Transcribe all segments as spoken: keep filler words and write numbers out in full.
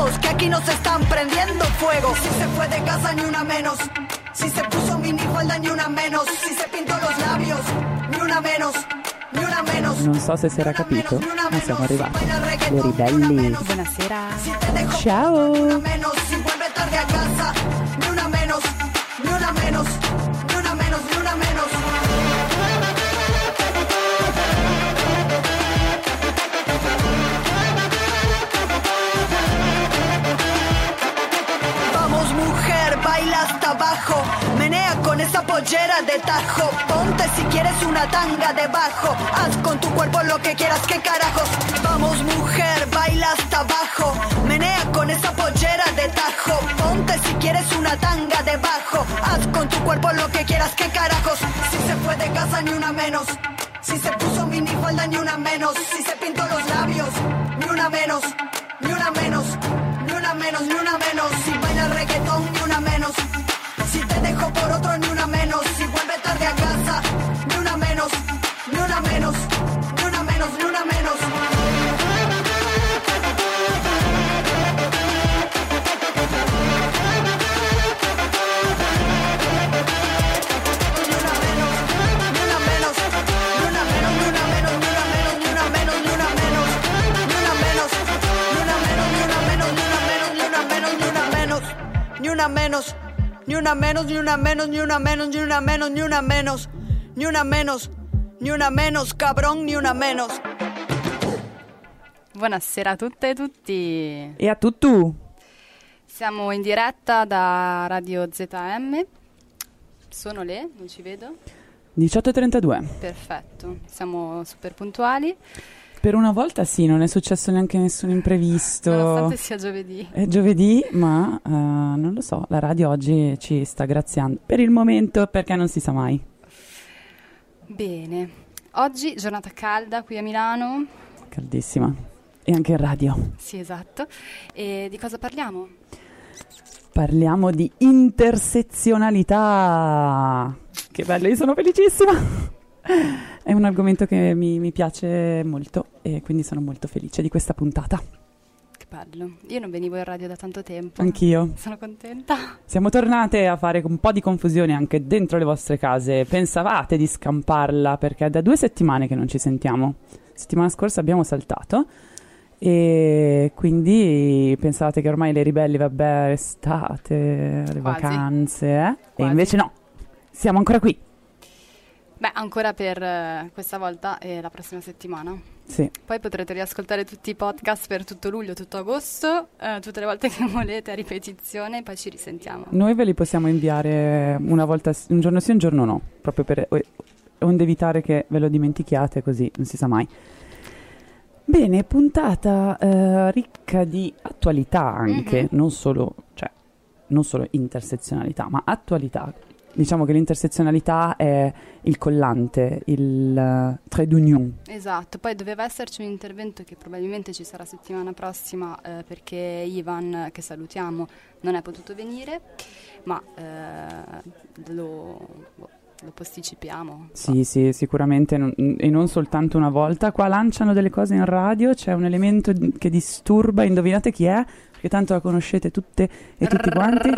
juegos, que aquí nos están prendiendo fuego. Si se fue de casa ni una menos, si se puso minifalda ni una menos, si se pintó los labios ni una menos, ni una menos. Non so se si era capito, ma siamo arrivati. Le ribelli. Buonasera. Ciao. Ni una menos, si vuelve tarde a casa, ni una menos, ni una menos, ni una menos, ni una menos. Vamos mujer, baila hasta abajo, menea con esa pollera de tajo, ponte si quieres una tanga debajo, haz con tu cuerpo lo que quieras, qué carajos. Vamos mujer, baila hasta abajo, menea con esa pollera de tajo, ponte si quieres una tanga debajo, haz con tu cuerpo lo que quieras, qué carajos. Si se fue de casa ni una menos, si se puso minifalda ni una menos, si se pintó los labios ni una menos, ni una menos, ni una menos, ni una menos. Si baila reggaetón ni una menos, si te dejo por otro ni una menos, si vuelve tarde a casa ni una menos, ni una menos, ni una menos, ni una menos. Ni una menos, ni una menos, ni una menos, ni una menos, ni una menos, ni una menos, ni una menos, ni una menos, cabrón, ni una menos. Buonasera a tutte e tutti. E a tutto. Siamo in diretta da Radio Z M. Sono le, non ci vedo. diciotto e trentadue. Perfetto, siamo super puntuali. Per una volta sì, non è successo neanche nessun imprevisto. Nonostante sia giovedì. È giovedì, ma uh, non lo so, la radio oggi ci sta graziando. Per il momento, perché non si sa mai. Bene, oggi giornata calda qui a Milano. Caldissima. E anche in radio. Sì, esatto. E di cosa parliamo? Parliamo di intersezionalità. Che bello, io sono felicissima. È un argomento che mi, mi piace molto e quindi sono molto felice di questa puntata. Che bello. Io non venivo in radio da tanto tempo. Anch'io. Sono contenta. Siamo tornate a fare un po' di confusione anche dentro le vostre case. Pensavate di scamparla perché è da due settimane che non ci sentiamo. Settimana scorsa abbiamo saltato e quindi pensavate che ormai le ribelli, vabbè, estate, le Quasi. vacanze, eh? E Quasi. invece no, siamo ancora qui. Beh, ancora per uh, questa volta e la prossima settimana. Sì. Poi potrete riascoltare tutti i podcast per tutto luglio, tutto agosto, uh, tutte le volte che volete a ripetizione, poi ci risentiamo. Noi ve li possiamo inviare una volta, un giorno sì, un giorno no, proprio per onde evitare che ve lo dimentichiate, così non si sa mai. Bene, puntata eh, ricca di attualità anche, Mm-hmm. non solo, cioè, non solo intersezionalità, ma attualità. Diciamo che l'intersezionalità è il collante, il uh, trait d'union. Esatto, poi doveva esserci un intervento che probabilmente ci sarà settimana prossima eh, perché Ivan, che salutiamo, non è potuto venire, ma eh, lo, lo posticipiamo. Sì, sì, sicuramente, non, e non soltanto una volta. Qua lanciano delle cose in radio, c'è un elemento che disturba, indovinate chi è? Perché tanto la conoscete tutte e tutti quanti.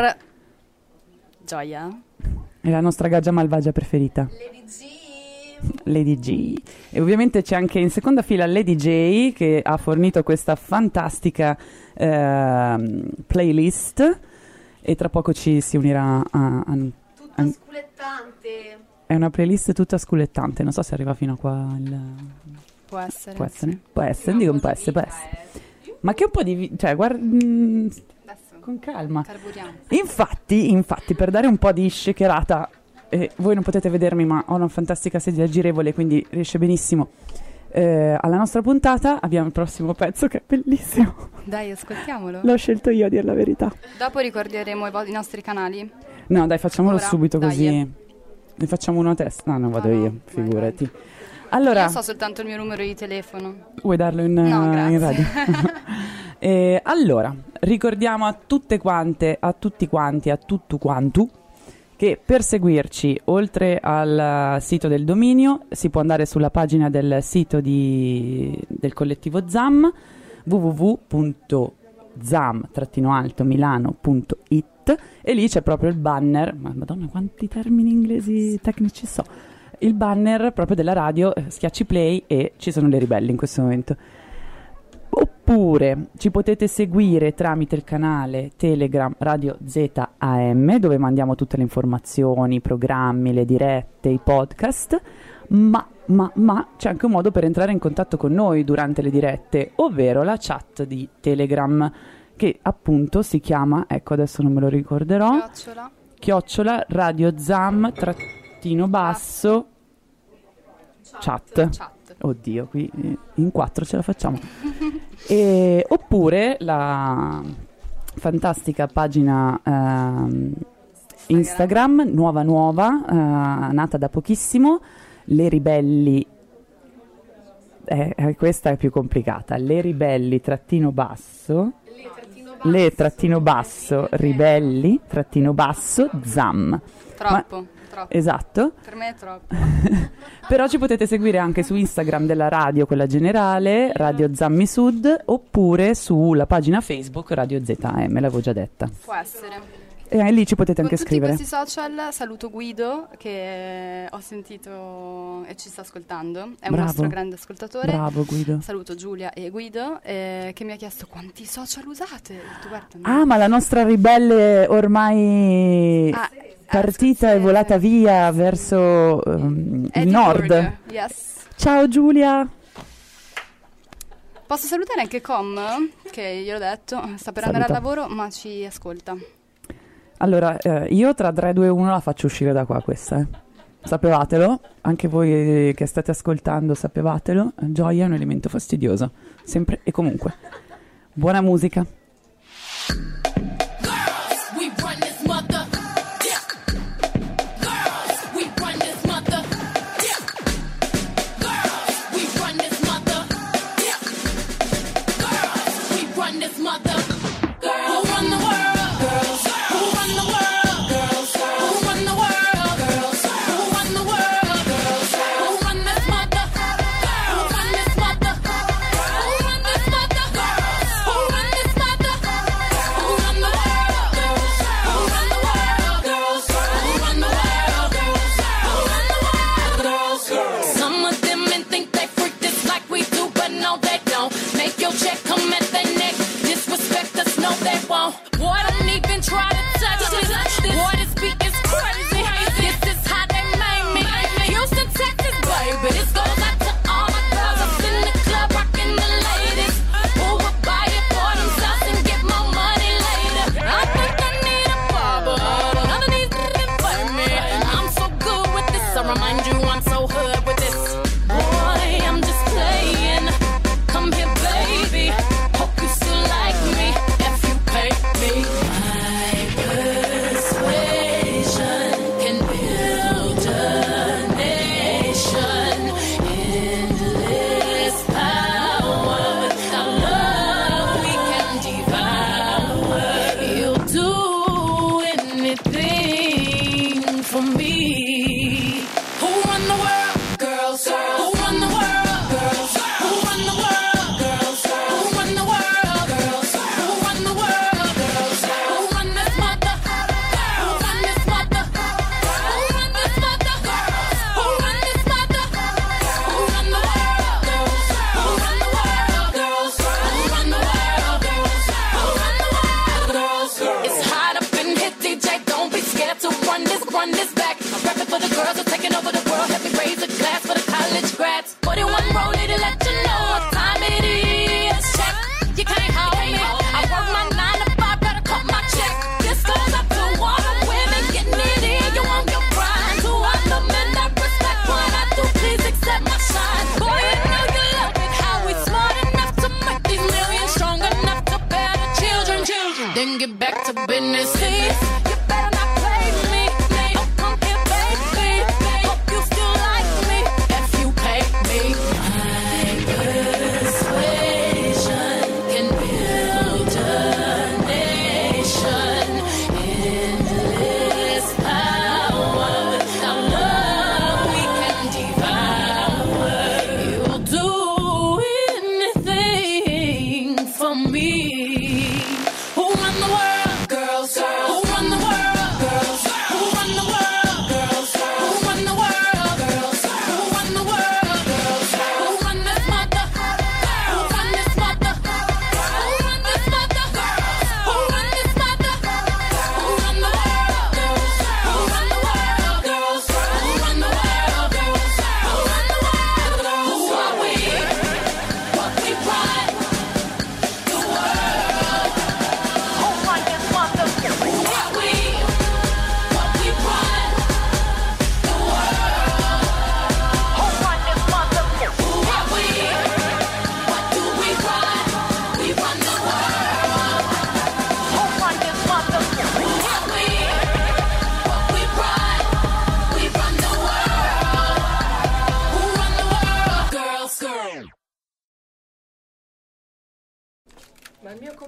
Gioia. È la nostra gaggia malvagia preferita. Lady G. Lady G. E ovviamente c'è anche in seconda fila Lady J che ha fornito questa fantastica eh, playlist e tra poco ci si unirà a... a, a Tutta sculettante. È una playlist tutta sculettante, non so se arriva fino a qua il... Può essere. Può essere? Sì. Può essere, dico un po' essere, può essere. Ma che un po' di... vi- cioè, guarda... mm, Adesso con calma. carburiamo. Infatti, infatti, per dare un po' di shakerata, eh, voi non potete vedermi, ma ho una fantastica sedia girevole, quindi riesce benissimo. Eh, alla nostra puntata abbiamo il prossimo pezzo che è bellissimo. Dai, ascoltiamolo. L'ho scelto io a dire la verità. Dopo ricorderemo i, vo- i nostri canali. No, dai, facciamolo Ora? subito Dai, così. eh. Ne facciamo uno a testa. No, non vado No, no, io, vai, figurati. vai. Allora, Io so soltanto il mio numero di telefono. vuoi darlo in, No, eh, grazie. in radio? Eh, allora, ricordiamo a tutte quante, a tutti quanti, a tutto quanto, che per seguirci, oltre al sito del dominio, si può andare sulla pagina del sito di, del collettivo Z A M, w w w punto zam-alto milano punto it, e lì c'è proprio il banner, ma madonna quanti termini inglesi tecnici so, il banner proprio della radio, schiacci play e ci sono le ribelli in questo momento. Oppure ci potete seguire tramite il canale Telegram Radio Z A M, dove mandiamo tutte le informazioni, i programmi, le dirette, i podcast, ma, ma, ma c'è anche un modo per entrare in contatto con noi durante le dirette, ovvero la chat di Telegram, che appunto si chiama, ecco adesso non me lo ricorderò, Chiocciola, chiocciola Radio Zam trattino basso chat. chat. Oddio, qui in quattro ce la facciamo. E, oppure la fantastica pagina ehm, Instagram, nuova nuova, eh, nata da pochissimo, Le Ribelli, eh, eh, questa è più complicata, Le Ribelli trattino basso, Le trattino basso, Ribelli trattino basso, Zam. Troppo. Ma, troppo. esatto. Per me è troppo. Però ci potete seguire anche su Instagram della radio, quella generale, Radio Zammi Sud, oppure sulla pagina Facebook Radio Z A M, l'avevo già detta. Può essere. E lì ci potete anche Con scrivere. tutti questi social saluto Guido, che ho sentito e ci sta ascoltando, è Bravo. un nostro grande ascoltatore. Bravo Guido. Saluto Giulia e Guido, eh, che mi ha chiesto quanti social usate. Ho detto, guarda, no. Ah, ma la nostra ribelle ormai Ah, partita eh, e volata via verso um, il Edinburgh. nord. Yes. Ciao Giulia. Posso salutare anche Com, che gliel'ho detto, sta per Saluta. andare al lavoro, ma ci ascolta. Allora, eh, io tra tre, due, uno la faccio uscire da qua questa, eh. Sapevatelo, anche voi che state ascoltando sapevatelo, Gioia è un elemento fastidioso, sempre e comunque. Buona musica. Me.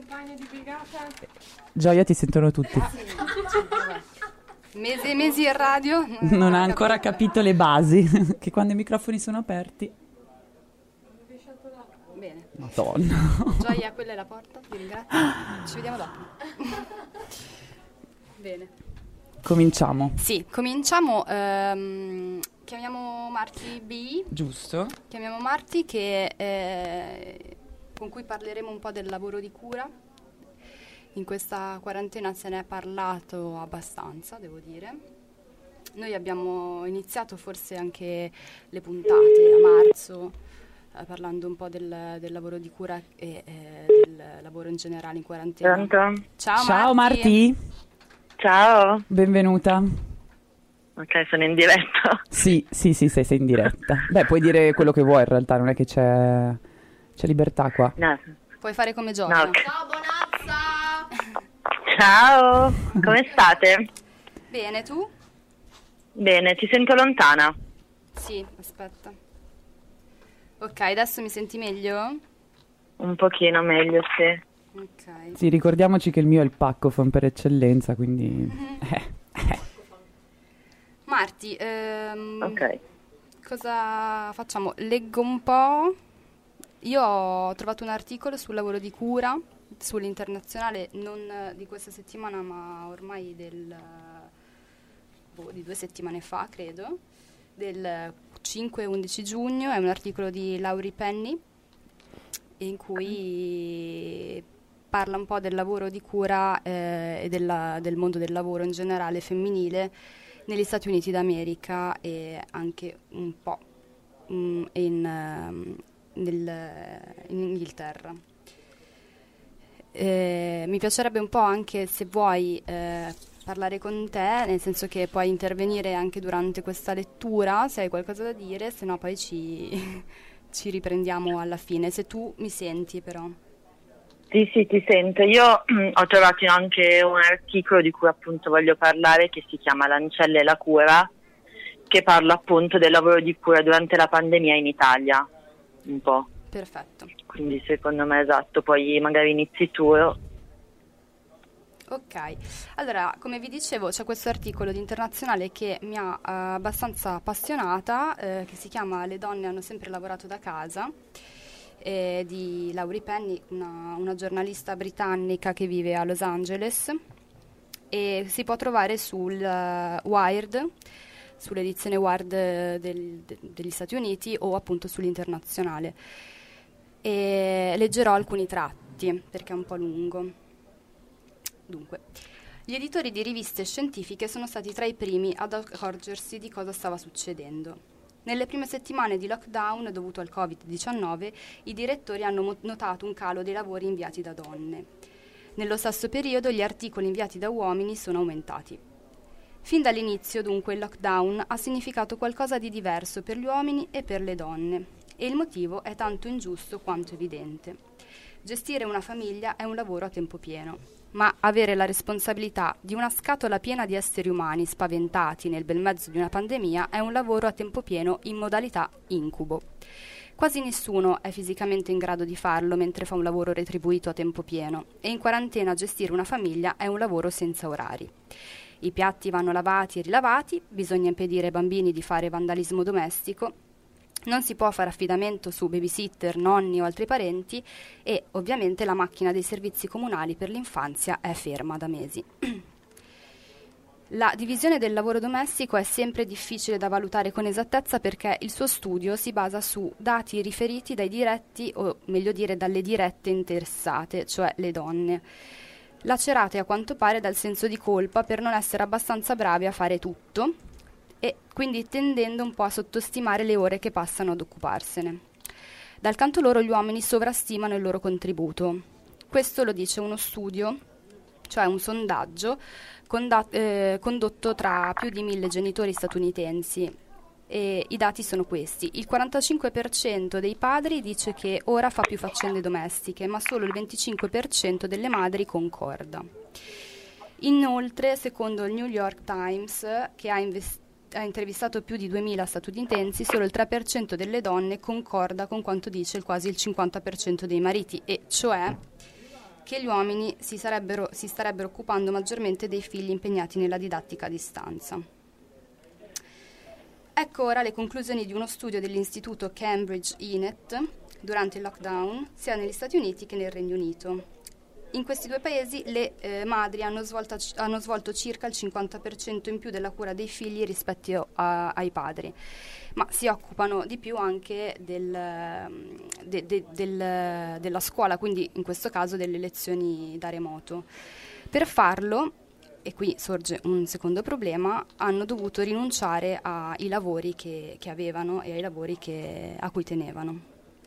compagni di brigata. Gioia, ti sentono tutti. Mesi e mesi in radio. Non, non ha ancora capito le basi, che quando i microfoni sono aperti... Bene. Madonna. Gioia, quella è la porta, ti ringrazio. Ci vediamo dopo. Bene. Cominciamo. Sì, cominciamo. Ehm, chiamiamo Marti B. Giusto. Chiamiamo Marti che, eh, con cui parleremo un po' del lavoro di cura. In questa quarantena se ne è parlato abbastanza, devo dire. Noi abbiamo iniziato forse anche le puntate a marzo, eh, parlando un po' del, del lavoro di cura e eh, del lavoro in generale in quarantena. Pronto? Ciao, Ciao Marti. Marti. Ciao. Benvenuta. Ok, sono in diretta. Sì, sì, sì, sei, sei in diretta. Beh, puoi dire quello che vuoi in realtà, non è che c'è, c'è libertà qua. No. Puoi fare come Gioia. No, ok. Ciao Bonazza! Ciao, come state? Bene, tu? Bene, ti sento lontana. Sì, aspetta. Ok, adesso mi senti meglio? Un pochino meglio, sì. Ok. Sì, ricordiamoci che il mio è il paccophone per eccellenza, quindi... Mm-hmm. Eh, eh. Marti, ehm, Ok. cosa facciamo? Leggo un po'. Io ho trovato un articolo sul lavoro di cura, sull'internazionale, non di questa settimana, ma ormai del, boh, di due settimane fa, credo, del cinque e undici giugno. È un articolo di Laurie Penny, in cui parla un po' del lavoro di cura eh, e della, del mondo del lavoro in generale femminile negli Stati Uniti d'America e anche un po' mm, in, um, nel, in Inghilterra. Eh, mi piacerebbe un po' anche, se vuoi, eh, parlare con te, nel senso che puoi intervenire anche durante questa lettura se hai qualcosa da dire, se no poi ci, ci riprendiamo alla fine, se tu mi senti però. Sì, sì, ti sento. Io mm, ho trovato anche un articolo di cui appunto voglio parlare, che si chiama L'ancella e la cura, che parla appunto del lavoro di cura durante la pandemia in Italia, un po'. Perfetto. Quindi secondo me esatto, poi magari inizi tu. Ok, allora come vi dicevo c'è questo articolo di Internazionale che mi ha eh, abbastanza appassionata, eh, che si chiama Le donne hanno sempre lavorato da casa, eh, di Laurie Penny, una, una giornalista britannica che vive a Los Angeles, e si può trovare sul uh, Wired, sull'edizione Wired del, de, degli Stati Uniti o appunto sull'Internazionale. E leggerò alcuni tratti perché è un po' lungo. Dunque, gli editori di riviste scientifiche sono stati tra i primi ad accorgersi di cosa stava succedendo. Nelle prime settimane di lockdown dovuto al covid diciannove, i direttori hanno mo- notato un calo dei lavori inviati da donne. Nello stesso periodo gli articoli inviati da uomini sono aumentati. Fin dall'inizio, dunque, il lockdown ha significato qualcosa di diverso per gli uomini e per le donne, e il motivo è tanto ingiusto quanto evidente. Gestire una famiglia è un lavoro a tempo pieno, ma avere la responsabilità di una scatola piena di esseri umani spaventati nel bel mezzo di una pandemia è un lavoro a tempo pieno in modalità incubo. Quasi nessuno è fisicamente in grado di farlo mentre fa un lavoro retribuito a tempo pieno, e in quarantena gestire una famiglia è un lavoro senza orari. I piatti vanno lavati e rilavati, bisogna impedire ai bambini di fare vandalismo domestico, non si può fare affidamento su babysitter, nonni o altri parenti, e ovviamente la macchina dei servizi comunali per l'infanzia è ferma da mesi. La divisione del lavoro domestico è sempre difficile da valutare con esattezza perché il suo studio si basa su dati riferiti dai diretti, o meglio dire dalle dirette interessate, cioè le donne, lacerate a quanto pare dal senso di colpa per non essere abbastanza bravi a fare tutto, e quindi tendendo un po' a sottostimare le ore che passano ad occuparsene. Dal canto loro gli uomini sovrastimano il loro contributo. Questo lo dice uno studio, cioè un sondaggio conda- eh, condotto tra più di mille genitori statunitensi, e i dati sono questi. Il quarantacinque per cento dei padri dice che ora fa più faccende domestiche, ma solo il venticinque per cento delle madri concorda. Inoltre, secondo il New York Times, che ha investito ha intervistato più di duemila statunitensi, solo il tre per cento delle donne concorda con quanto dice il quasi il cinquanta per cento dei mariti, e cioè che gli uomini si, sarebbero, si starebbero occupando maggiormente dei figli impegnati nella didattica a distanza. Ecco ora le conclusioni di uno studio dell'istituto Cambridge I N E T durante il lockdown, sia negli Stati Uniti che nel Regno Unito. In questi due paesi le eh, madri hanno, svolta, hanno svolto circa il cinquanta per cento in più della cura dei figli rispetto a, ai padri, ma si occupano di più anche del, de, de, del, della scuola, quindi in questo caso delle lezioni da remoto. Per farlo, e qui sorge un secondo problema, hanno dovuto rinunciare ai lavori che, che avevano e ai lavori che, a cui tenevano.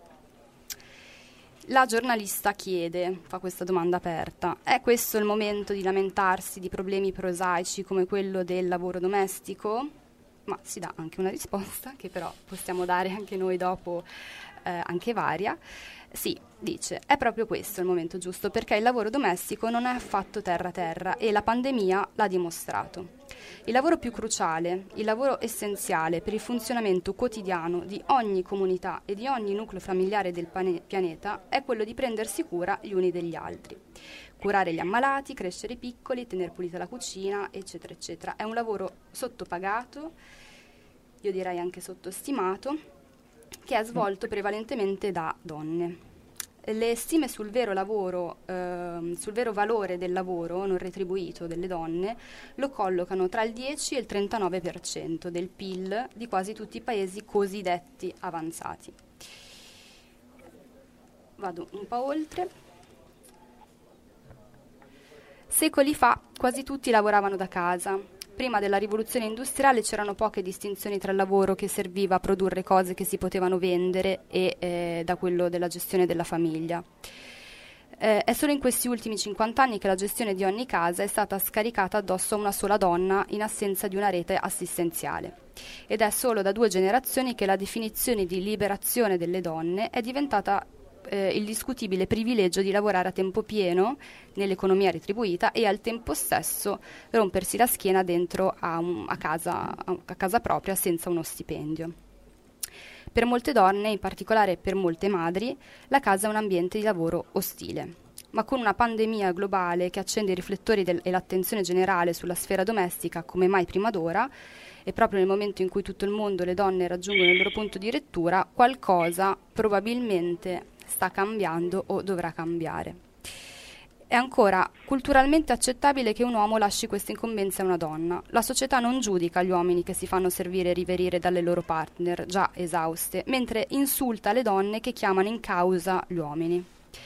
La giornalista chiede, fa questa domanda aperta: è questo il momento di lamentarsi di problemi prosaici come quello del lavoro domestico? Ma si dà anche una risposta, che però possiamo dare anche noi dopo, eh, anche varia. Sì, dice, è proprio questo il momento giusto, perché il lavoro domestico non è affatto terra-terra e la pandemia l'ha dimostrato. Il lavoro più cruciale, il lavoro essenziale per il funzionamento quotidiano di ogni comunità e di ogni nucleo familiare del pane- pianeta è quello di prendersi cura gli uni degli altri. Curare gli ammalati, crescere i piccoli, tenere pulita la cucina, eccetera, eccetera. È un lavoro sottopagato, io direi anche sottostimato, che è svolto prevalentemente da donne. Le stime sul vero lavoro, ehm, sul vero valore del lavoro non retribuito delle donne lo collocano tra il dieci e il trentanove per cento del P I L di quasi tutti i paesi cosiddetti avanzati. Vado un po' oltre. Secoli fa quasi tutti lavoravano da casa. Prima della rivoluzione industriale c'erano poche distinzioni tra il lavoro che serviva a produrre cose che si potevano vendere e eh, da quello della gestione della famiglia. Eh, è solo in questi ultimi cinquanta anni che la gestione di ogni casa è stata scaricata addosso a una sola donna in assenza di una rete assistenziale. Ed è solo da due generazioni che la definizione di liberazione delle donne è diventata Eh, il discutibile privilegio di lavorare a tempo pieno nell'economia retribuita e al tempo stesso rompersi la schiena dentro a, un, a, casa, a casa propria senza uno stipendio. Per molte donne, in particolare per molte madri, la casa è un ambiente di lavoro ostile. Ma con una pandemia globale che accende i riflettori del, e l'attenzione generale sulla sfera domestica come mai prima d'ora, e proprio nel momento in cui tutto il mondo le donne raggiungono il loro punto di rottura, qualcosa probabilmente sta cambiando o dovrà cambiare. È ancora culturalmente accettabile che un uomo lasci questa incombenza a una donna. La società non giudica gli uomini che si fanno servire e riverire dalle loro partner, già esauste, mentre insulta le donne che chiamano in causa gli uomini.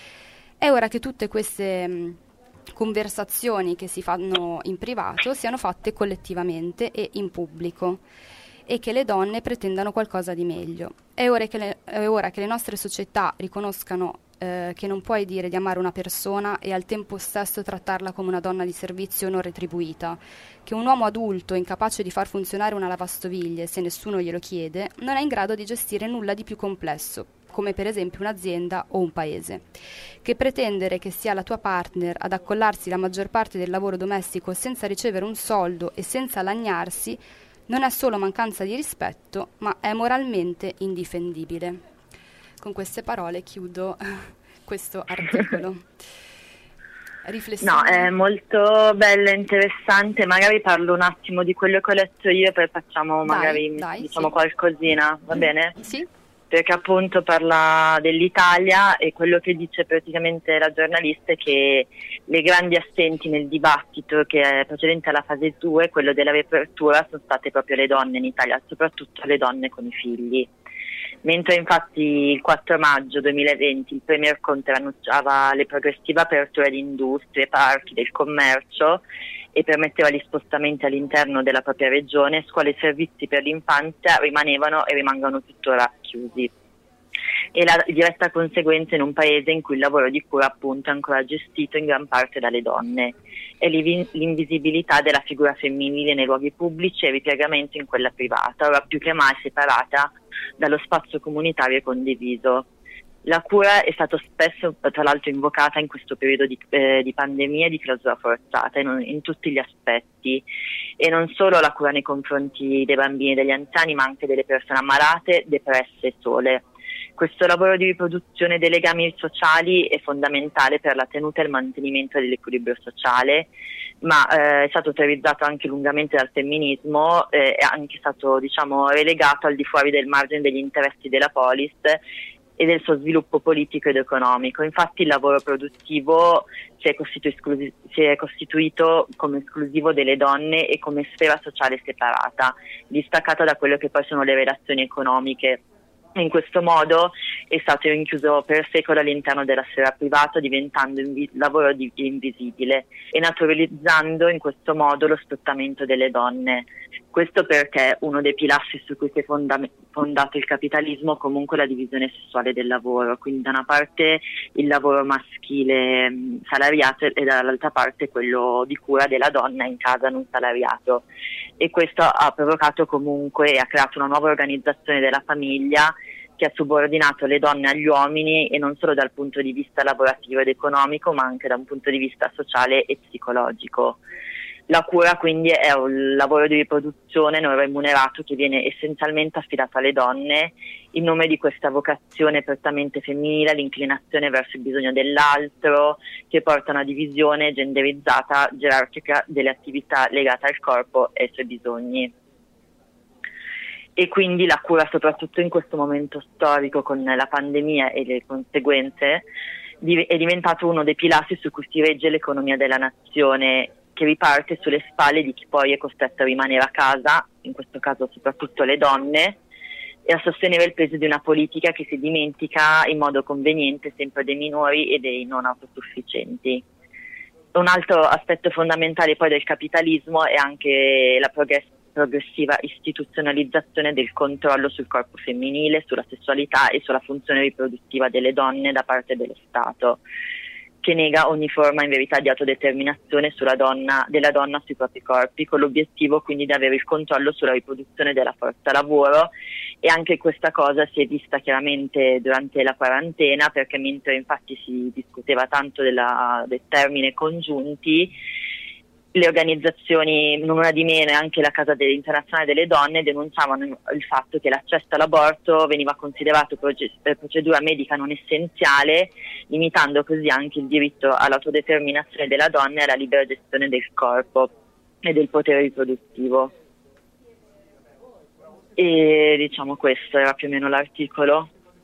È ora che tutte queste mh, conversazioni che si fanno in privato siano fatte collettivamente e in pubblico, e che le donne pretendano qualcosa di meglio. È ora che le, è ora che le nostre società riconoscano eh, che non puoi dire di amare una persona e al tempo stesso trattarla come una donna di servizio non retribuita, che un uomo adulto incapace di far funzionare una lavastoviglie se nessuno glielo chiede non è in grado di gestire nulla di più complesso, come per esempio un'azienda o un paese, che pretendere che sia la tua partner ad accollarsi la maggior parte del lavoro domestico senza ricevere un soldo e senza lagnarsi non è solo mancanza di rispetto, ma è moralmente indifendibile. Con queste parole chiudo questo articolo. Riflessione. No, è molto bello e interessante. Magari parlo un attimo di quello che ho letto io e poi facciamo magari dai, dai, diciamo sì. qualcosina, va bene? Sì. Perché appunto parla dell'Italia e quello che dice praticamente la giornalista è che le grandi assenti nel dibattito che è precedente alla fase due, quello della riapertura, sono state proprio le donne in Italia, soprattutto le donne con i figli. Mentre infatti il quattro maggio duemilaventi il Premier Conte annunciava le progressive aperture di industrie, parchi, del commercio e permetteva gli spostamenti all'interno della propria regione, scuole e servizi per l'infanzia rimanevano e rimangono tuttora chiusi. E la diretta conseguenza in un paese in cui il lavoro di cura appunto è ancora gestito in gran parte dalle donne e l'invisibilità della figura femminile nei luoghi pubblici e il ripiegamento in quella privata, ora più che mai separata dallo spazio comunitario e condiviso. La cura è stata spesso, tra l'altro, invocata in questo periodo di, eh, di pandemia e di clausura forzata in, in tutti gli aspetti, e non solo la cura nei confronti dei bambini e degli anziani, ma anche delle persone ammalate, depresse e sole. Questo lavoro di riproduzione dei legami sociali è fondamentale per la tenuta e il mantenimento dell'equilibrio sociale, ma eh, è stato teorizzato anche lungamente dal femminismo, eh, è anche stato, diciamo, relegato al di fuori del margine degli interessi della polis e del suo sviluppo politico ed economico. Infatti il lavoro produttivo si è, esclusi- si è costituito come esclusivo delle donne e come sfera sociale separata, distaccata da quello che poi sono le relazioni economiche. In questo modo è stato rinchiuso per secoli all'interno della sfera privata, diventando invi- lavoro di- invisibile e naturalizzando in questo modo lo sfruttamento delle donne. Questo perché uno dei pilastri su cui si è fonda- fondato il capitalismo è comunque la divisione sessuale del lavoro, quindi da una parte il lavoro maschile mh, salariato e dall'altra parte quello di cura della donna in casa non salariato, e questo ha provocato comunque e ha creato una nuova organizzazione della famiglia che ha subordinato le donne agli uomini, e non solo dal punto di vista lavorativo ed economico, ma anche da un punto di vista sociale e psicologico. La cura quindi è un lavoro di riproduzione non remunerato che viene essenzialmente affidato alle donne in nome di questa vocazione prettamente femminile, l'inclinazione verso il bisogno dell'altro, che porta a una divisione genderizzata, gerarchica delle attività legate al corpo e ai suoi bisogni. E quindi la cura, soprattutto in questo momento storico con la pandemia e le conseguenze, è diventato uno dei pilastri su cui si regge l'economia della nazione, che riparte sulle spalle di chi poi è costretto a rimanere a casa, in questo caso soprattutto le donne, e a sostenere il peso di una politica che si dimentica in modo conveniente sempre dei minori e dei non autosufficienti. Un altro aspetto fondamentale poi del capitalismo è anche la progress- progressiva istituzionalizzazione del controllo sul corpo femminile, sulla sessualità e sulla funzione riproduttiva delle donne da parte dello Stato, che nega ogni forma in verità di autodeterminazione sulla donna, della donna sui propri corpi, con l'obiettivo quindi di avere il controllo sulla riproduzione della forza lavoro. E anche questa cosa si è vista chiaramente durante la quarantena, perché mentre infatti si discuteva tanto della, del termine congiunti, le organizzazioni, non una di meno, e anche la Casa internazionale delle donne denunciavano il fatto che l'accesso all'aborto veniva considerato procedura medica non essenziale, limitando così anche il diritto all'autodeterminazione della donna e alla libera gestione del corpo e del potere riproduttivo. E diciamo questo era più o meno l'articolo.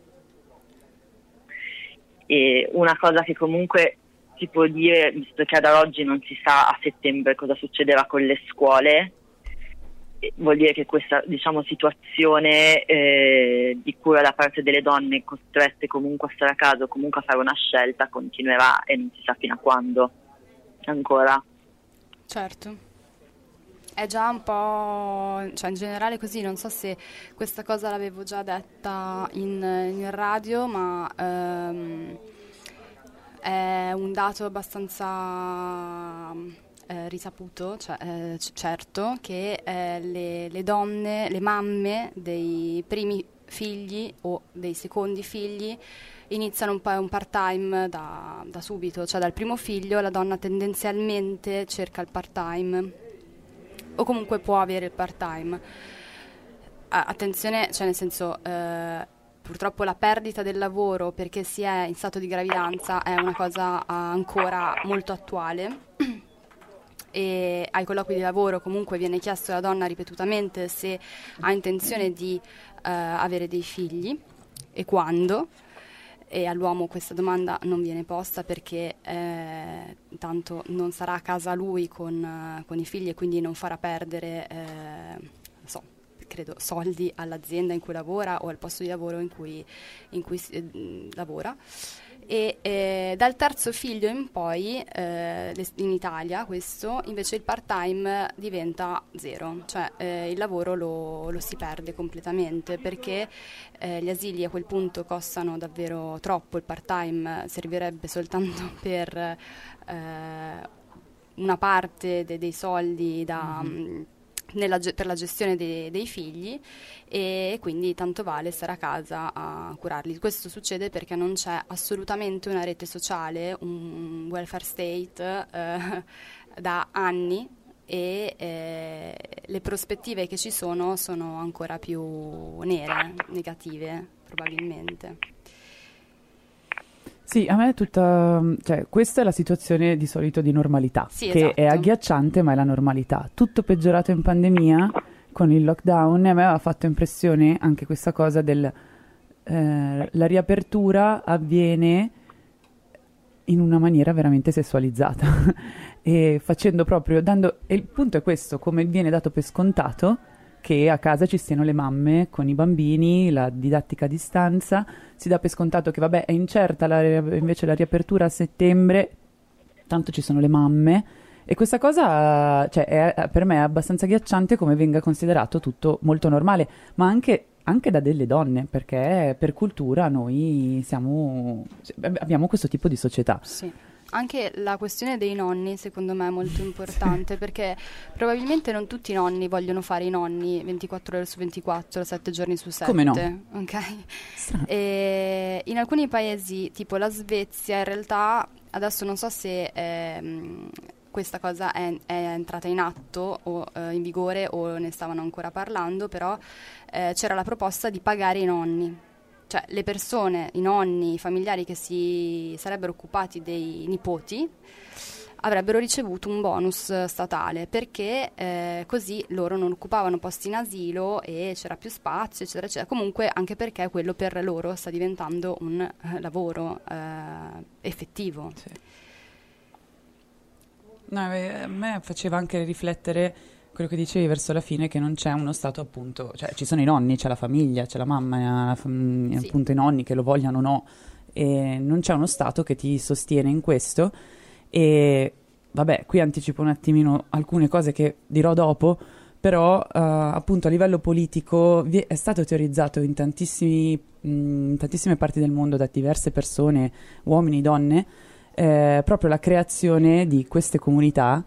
E una cosa che comunque si può dire, visto che ad oggi non si sa a settembre cosa succederà con le scuole, vuol dire che questa, diciamo, situazione eh, di cura da parte delle donne costrette comunque a stare a casa o comunque a fare una scelta continuerà, e non si sa fino a quando ancora. Certo. È già un po', cioè in generale così, non so se questa cosa l'avevo già detta in, in radio, ma ehm, è un dato abbastanza eh, risaputo, cioè eh, c- certo, che eh, le, le donne, le mamme dei primi figli o dei secondi figli iniziano un po' un part-time da, da subito, cioè dal primo figlio la donna tendenzialmente cerca il part-time o comunque può avere il part-time. Ah, attenzione, cioè nel senso, eh, purtroppo la perdita del lavoro perché si è in stato di gravidanza è una cosa uh, ancora molto attuale, e ai colloqui di lavoro comunque viene chiesto alla donna ripetutamente se ha intenzione di uh, avere dei figli e quando, e all'uomo questa domanda non viene posta perché eh, tanto non sarà a casa lui con, uh, con i figli, e quindi non farà perdere eh, non so, credo soldi all'azienda in cui lavora o al posto di lavoro in cui, in cui eh, lavora. E eh, dal terzo figlio in poi eh, in Italia questo invece il part-time diventa zero, cioè eh, il lavoro lo, lo si perde completamente, perché eh, gli asili a quel punto costano davvero troppo, il part-time servirebbe soltanto per eh, una parte de- dei soldi da... Mm-hmm. Nella, per la gestione dei, dei figli, e quindi tanto vale stare a casa a curarli. Questo succede perché non c'è assolutamente una rete sociale, un welfare state eh, da anni, e eh, le prospettive che ci sono sono ancora più nere, negative. probabilmente. Sì, a me è tutta, cioè questa è la situazione di solito di normalità, Sì, che esatto. è agghiacciante, ma è la normalità. Tutto peggiorato in pandemia con il lockdown, e a me aveva fatto impressione anche questa cosa del eh, la riapertura avviene in una maniera veramente sessualizzata e facendo proprio, dando, e il punto è questo, come viene dato per scontato che a casa ci stiano le mamme con i bambini, la didattica a distanza, si dà per scontato che vabbè è incerta la, invece la riapertura a settembre, tanto ci sono le mamme, e questa cosa, cioè, è, per me è abbastanza agghiacciante come venga considerato tutto molto normale, ma anche, anche da delle donne, perché per cultura noi siamo, abbiamo questo tipo di società. Sì. Anche la questione dei nonni secondo me è molto importante perché probabilmente non tutti i nonni vogliono fare i nonni ventiquattro ore su ventiquattro, sette giorni su sette. Come no? Okay? E in alcuni paesi tipo la Svezia in realtà adesso non so se ehm, questa cosa è, è entrata in atto o eh, in vigore o ne stavano ancora parlando, però eh, c'era la proposta di pagare i nonni. Cioè le persone, i nonni, i familiari che si sarebbero occupati dei nipoti avrebbero ricevuto un bonus statale perché eh, così loro non occupavano posti in asilo e c'era più spazio, eccetera, eccetera. Comunque anche perché quello per loro sta diventando un eh, lavoro eh, effettivo. Sì. No, a me faceva anche riflettere quello che dicevi verso la fine, che non c'è uno stato appunto, cioè ci sono i nonni, c'è la famiglia, c'è la mamma, la fam- Sì. appunto i nonni che lo vogliano o no, e non c'è uno stato che ti sostiene in questo. E vabbè, qui anticipo un attimino alcune cose che dirò dopo, però uh, appunto a livello politico vi è stato teorizzato in tantissimi, mh, in tantissime parti del mondo da diverse persone, uomini, donne, eh, proprio la creazione di queste comunità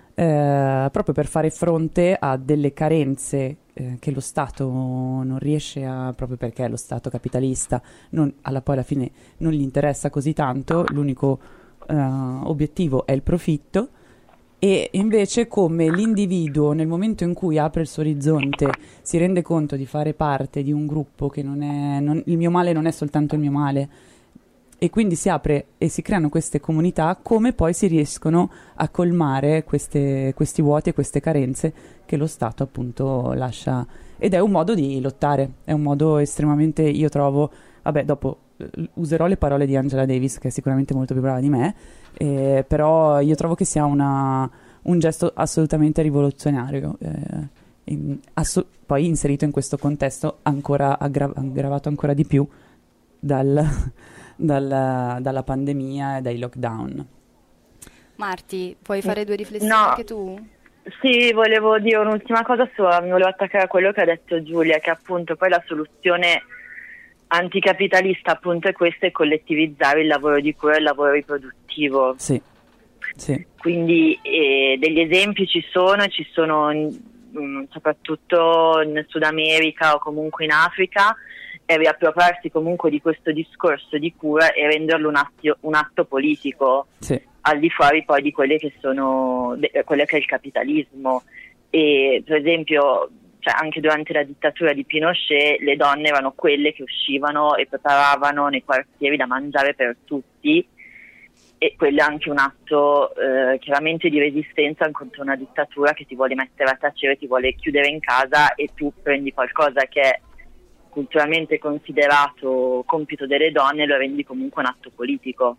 Eh, proprio per fare fronte a delle carenze eh, che lo Stato non riesce a, proprio perché lo Stato capitalista non, alla poi alla fine non gli interessa così tanto, l'unico eh, obiettivo è il profitto, e invece come l'individuo nel momento in cui apre il suo orizzonte si rende conto di fare parte di un gruppo che non è, non, il mio male non è soltanto il mio male, e quindi si apre e si creano queste comunità, come poi si riescono a colmare queste, questi vuoti e queste carenze che lo Stato appunto lascia. Ed è un modo di lottare, è un modo estremamente, io trovo, vabbè dopo eh, userò le parole di Angela Davis che è sicuramente molto più brava di me, eh, però io trovo che sia una, un gesto assolutamente rivoluzionario, eh, in, asso- poi inserito in questo contesto ancora aggra- aggravato ancora di più dal... Dalla, dalla pandemia e dai lockdown. Marti, puoi fare due riflessioni No. anche tu? Sì, volevo dire un'ultima cosa su, mi volevo attaccare a quello che ha detto Giulia, che appunto poi la soluzione anticapitalista appunto è questa, è collettivizzare il lavoro di cura e il lavoro riproduttivo. Sì, sì. Quindi eh, degli esempi ci sono, e ci sono mh, soprattutto in Sud America o comunque in Africa, e riappropriarsi comunque di questo discorso di cura e renderlo un atto, un atto politico, Sì. al di fuori poi di quelle che sono de, quello che è il capitalismo. E per esempio, cioè, anche durante la dittatura di Pinochet le donne erano quelle che uscivano e preparavano nei quartieri da mangiare per tutti, e quello è anche un atto eh, chiaramente di resistenza contro una dittatura che ti vuole mettere a tacere, ti vuole chiudere in casa, e tu prendi qualcosa che è culturalmente considerato compito delle donne e lo rendi comunque un atto politico.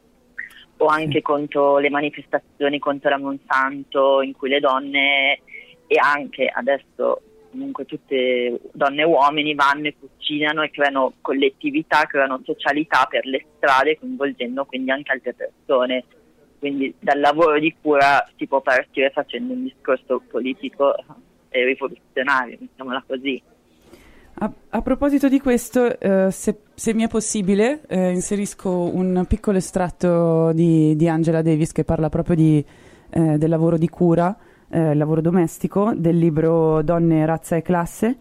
O anche sì. contro le manifestazioni contro la Monsanto, in cui le donne, e anche adesso comunque tutte donne e uomini, vanno e cucinano e creano collettività, creano socialità per le strade, coinvolgendo quindi anche altre persone. Quindi dal lavoro di cura si può partire facendo un discorso politico e rivoluzionario, mettiamola così. A, a proposito di questo, eh, se, se mi è possibile, eh, inserisco un piccolo estratto di, di Angela Davis che parla proprio di, eh, del lavoro di cura, eh, il lavoro domestico, del libro Donne, razza e classe,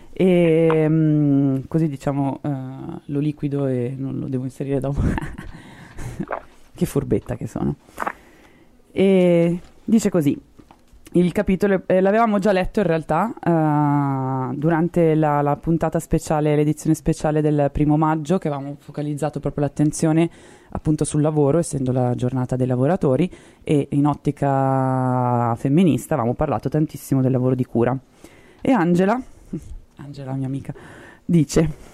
e mh, così diciamo eh, lo liquido e non lo devo inserire dopo. Che furbetta che sono. E dice così: il capitolo eh, l'avevamo già letto in realtà uh, durante la, la puntata speciale, l'edizione speciale del primo maggio, che avevamo focalizzato proprio l'attenzione appunto sul lavoro, essendo la giornata dei lavoratori, e in ottica femminista avevamo parlato tantissimo del lavoro di cura. E Angela, Angela mia amica, dice: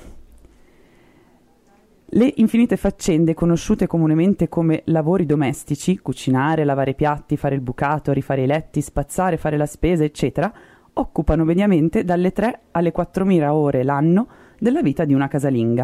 le infinite faccende conosciute comunemente come lavori domestici, cucinare, lavare i piatti, fare il bucato, rifare i letti, spazzare, fare la spesa, eccetera, occupano mediamente dalle tre alle quattromila ore l'anno della vita di una casalinga.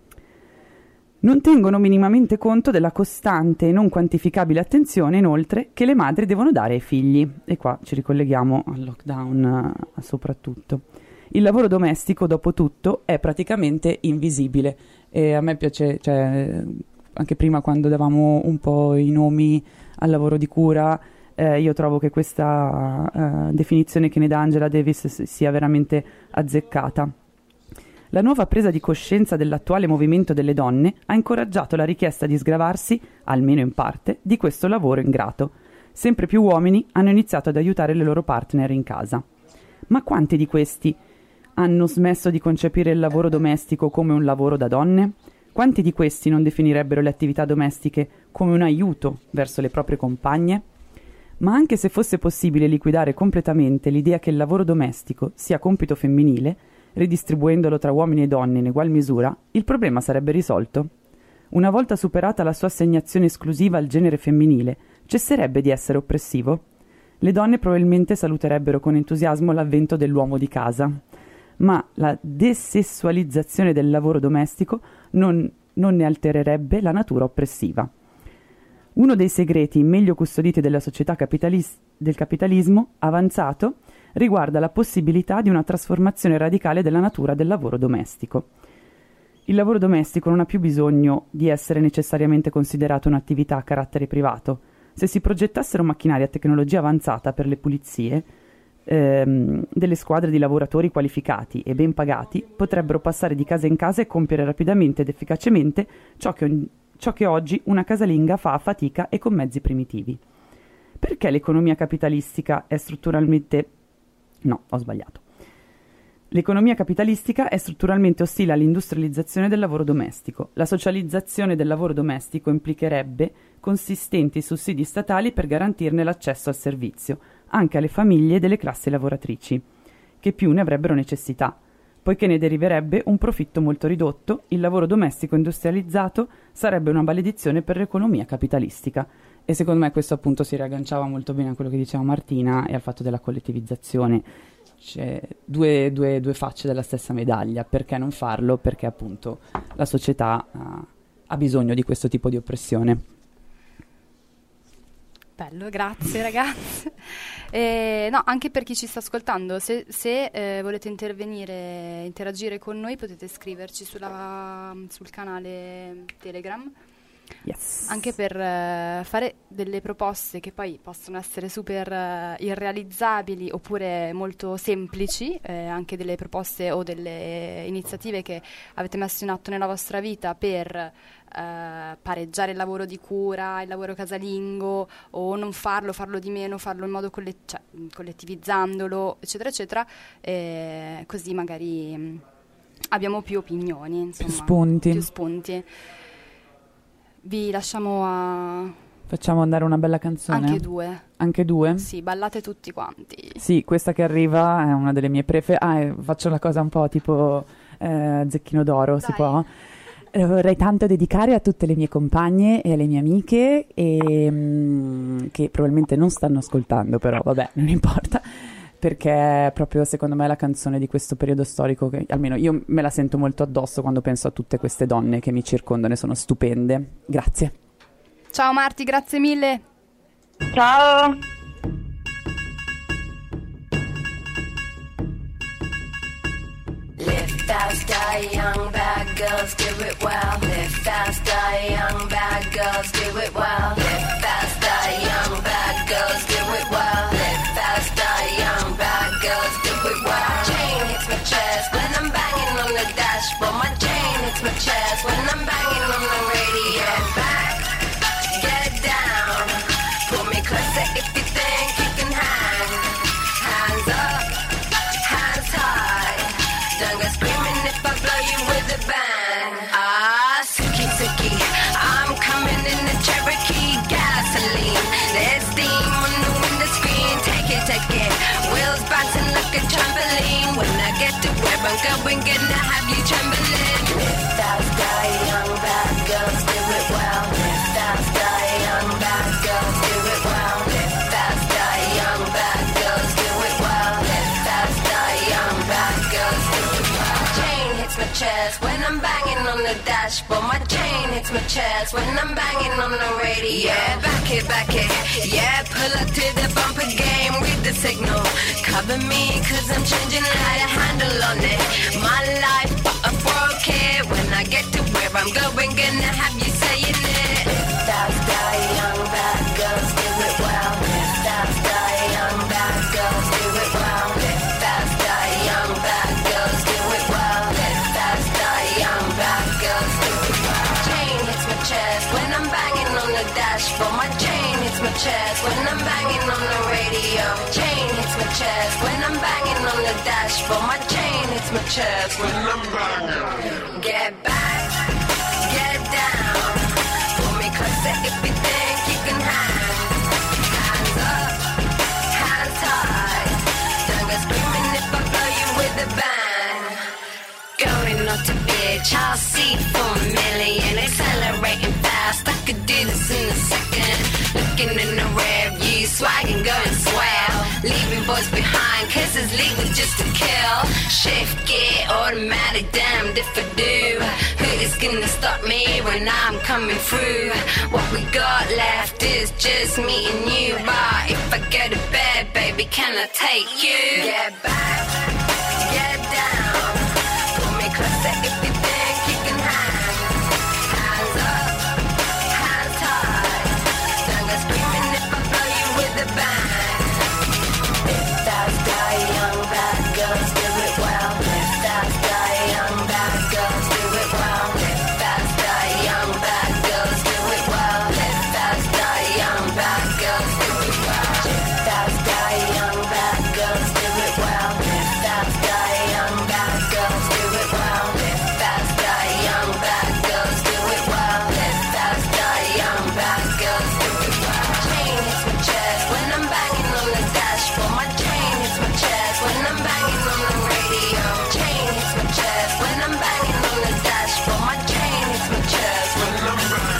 Non tengono minimamente conto della costante e non quantificabile attenzione, inoltre, che le madri devono dare ai figli. E qua ci ricolleghiamo al lockdown uh, soprattutto. Il lavoro domestico, dopo tutto, è praticamente invisibile. E a me piace, cioè, anche prima quando davamo un po' i nomi al lavoro di cura, eh, io trovo che questa uh, definizione che ne dà Angela Davis sia veramente azzeccata. La nuova presa di coscienza dell'attuale movimento delle donne ha incoraggiato la richiesta di sgravarsi, almeno in parte, di questo lavoro ingrato. Sempre più uomini hanno iniziato ad aiutare le loro partner in casa. Ma quanti di questi hanno smesso di concepire il lavoro domestico come un lavoro da donne? Quanti di questi non definirebbero le attività domestiche come un aiuto verso le proprie compagne? Ma anche se fosse possibile liquidare completamente l'idea che il lavoro domestico sia compito femminile, ridistribuendolo tra uomini e donne in egual misura, il problema sarebbe risolto. Una volta superata la sua assegnazione esclusiva al genere femminile, cesserebbe di essere oppressivo. Le donne probabilmente saluterebbero con entusiasmo l'avvento dell'uomo di casa, ma la desessualizzazione del lavoro domestico non, non ne altererebbe la natura oppressiva. Uno dei segreti meglio custoditi della società capitalis- del capitalismo avanzato riguarda la possibilità di una trasformazione radicale della natura del lavoro domestico. Il lavoro domestico non ha più bisogno di essere necessariamente considerato un'attività a carattere privato. Se si progettassero macchinari a tecnologia avanzata per le pulizie, ehm, delle squadre di lavoratori qualificati e ben pagati potrebbero passare di casa in casa e compiere rapidamente ed efficacemente ciò che, ogni, ciò che oggi una casalinga fa a fatica e con mezzi primitivi. Perché l'economia capitalistica è strutturalmente... No, ho sbagliato. L'economia capitalistica è strutturalmente ostile all'industrializzazione del lavoro domestico. La socializzazione del lavoro domestico implicherebbe consistenti sussidi statali per garantirne l'accesso al servizio, anche alle famiglie delle classi lavoratrici, che più ne avrebbero necessità. Poiché ne deriverebbe un profitto molto ridotto, il lavoro domestico industrializzato sarebbe una maledizione per l'economia capitalistica. E secondo me questo appunto si riagganciava molto bene a quello che diceva Martina e al fatto della collettivizzazione. C'è due, due, due facce della stessa medaglia. Perché non farlo? Perché appunto la società uh, ha bisogno di questo tipo di oppressione. Bello, grazie ragazzi. Eh, no, anche per chi ci sta ascoltando, se, se eh, volete intervenire, interagire con noi, potete scriverci sulla, sul canale Telegram. Yes. Anche per uh, fare delle proposte che poi possono essere super uh, irrealizzabili oppure molto semplici, eh, anche delle proposte o delle iniziative che avete messo in atto nella vostra vita per uh, pareggiare il lavoro di cura, il lavoro casalingo, o non farlo, farlo di meno, farlo in modo colle- cioè, collettivizzandolo, eccetera, eccetera, eh, così magari mh, abbiamo più opinioni, insomma, più spunti. Più spunti. Vi lasciamo a... Facciamo andare una bella canzone. Anche due. Anche due? Sì, ballate tutti quanti. Sì, questa che arriva è una delle mie prefe... Ah, eh, faccio una cosa un po' tipo eh, Zecchino d'Oro, Dai. si può? Eh, vorrei tanto dedicare a tutte le mie compagne e alle mie amiche e, mh, che probabilmente non stanno ascoltando, però vabbè, non importa. Perché proprio secondo me è la canzone di questo periodo storico che almeno io me la sento molto addosso quando penso a tutte queste donne che mi circondano e sono stupende. Grazie. Ciao Marti, grazie mille. Ciao. Live fast, die young, bad girls do it well. Live fast, die young, bad girls do it well. Live fast, die young, bad girls do it well. Live fast, die young, bad girls do it well. My chain hits my chest when I'm banging on the dashboard. My chain hits my chest when I'm banging on the radio. Get back, get down, pull me closer if you think you can hang. I'm going, gonna have you trembling. Live fast, die young, bad girls do it well. Live fast, die young, bad girls do it well. Live fast, die young, bad girls do it well. Live fast, die young, bad girls do it well. Chain hits my chest when I'm banging on the dashboard. My chain hits my chest when I'm banging on the radio. Yeah, back it, back it. Yeah, pull up to the bumper game with the signal. Cover me, cause I'm changing how to handle on it. My life, but I broke it. When I get to where I'm going, gonna have you saying it. Live fast, die young, bad girls do it well. Live fast, die young, bad girls do it well. Live fast, die young, bad girls do it well. Live fast, die young, bad girls do it well. Chain hits my chest when I'm banging on the dashboard. My chain hits my chest when I'm banging on the radio. Chain hits my chest when I'm banging on the dashboard. My chain hits my chest when I'm banging. Get back, get down. Pull me closer if you think you can hang. Hands up, hands high. Don't go screaming if I blow you with a bang. Going not to bitch, I'll see for a million. Accelerating fast, I could do this in a second. Looking in the rear view, swagging, going swell. Leaving boys behind, cause it's legal just to kill. Shift gear, automatic, damned if I do. Who is gonna stop me when I'm coming through? What we got left is just me and you. But if I go to bed, baby, can I take you? Get back, get down. Pull me closer if you think you can hang. Hands up, hands high. Don't go screaming if I blow you with a bang. Live fast, die young, bad girls do it well. Live fast, die young, bad girls do it well. Live fast, die young, bad girls do it well. Live fast, die young, bad girls do it well. Live fast, die young, bad girls do it well. Live fast, die young, bad girls do it well. Live fast, die young, bad girls do it well. Live fast, die young, bad girls do it well. Chain hits my chest when I'm banging on the dashboard. My chain hits my chest when I'm banging on the radio. Chain hits my chest when I'm banging on the dashboard. My chain hits my chest when I'm banging.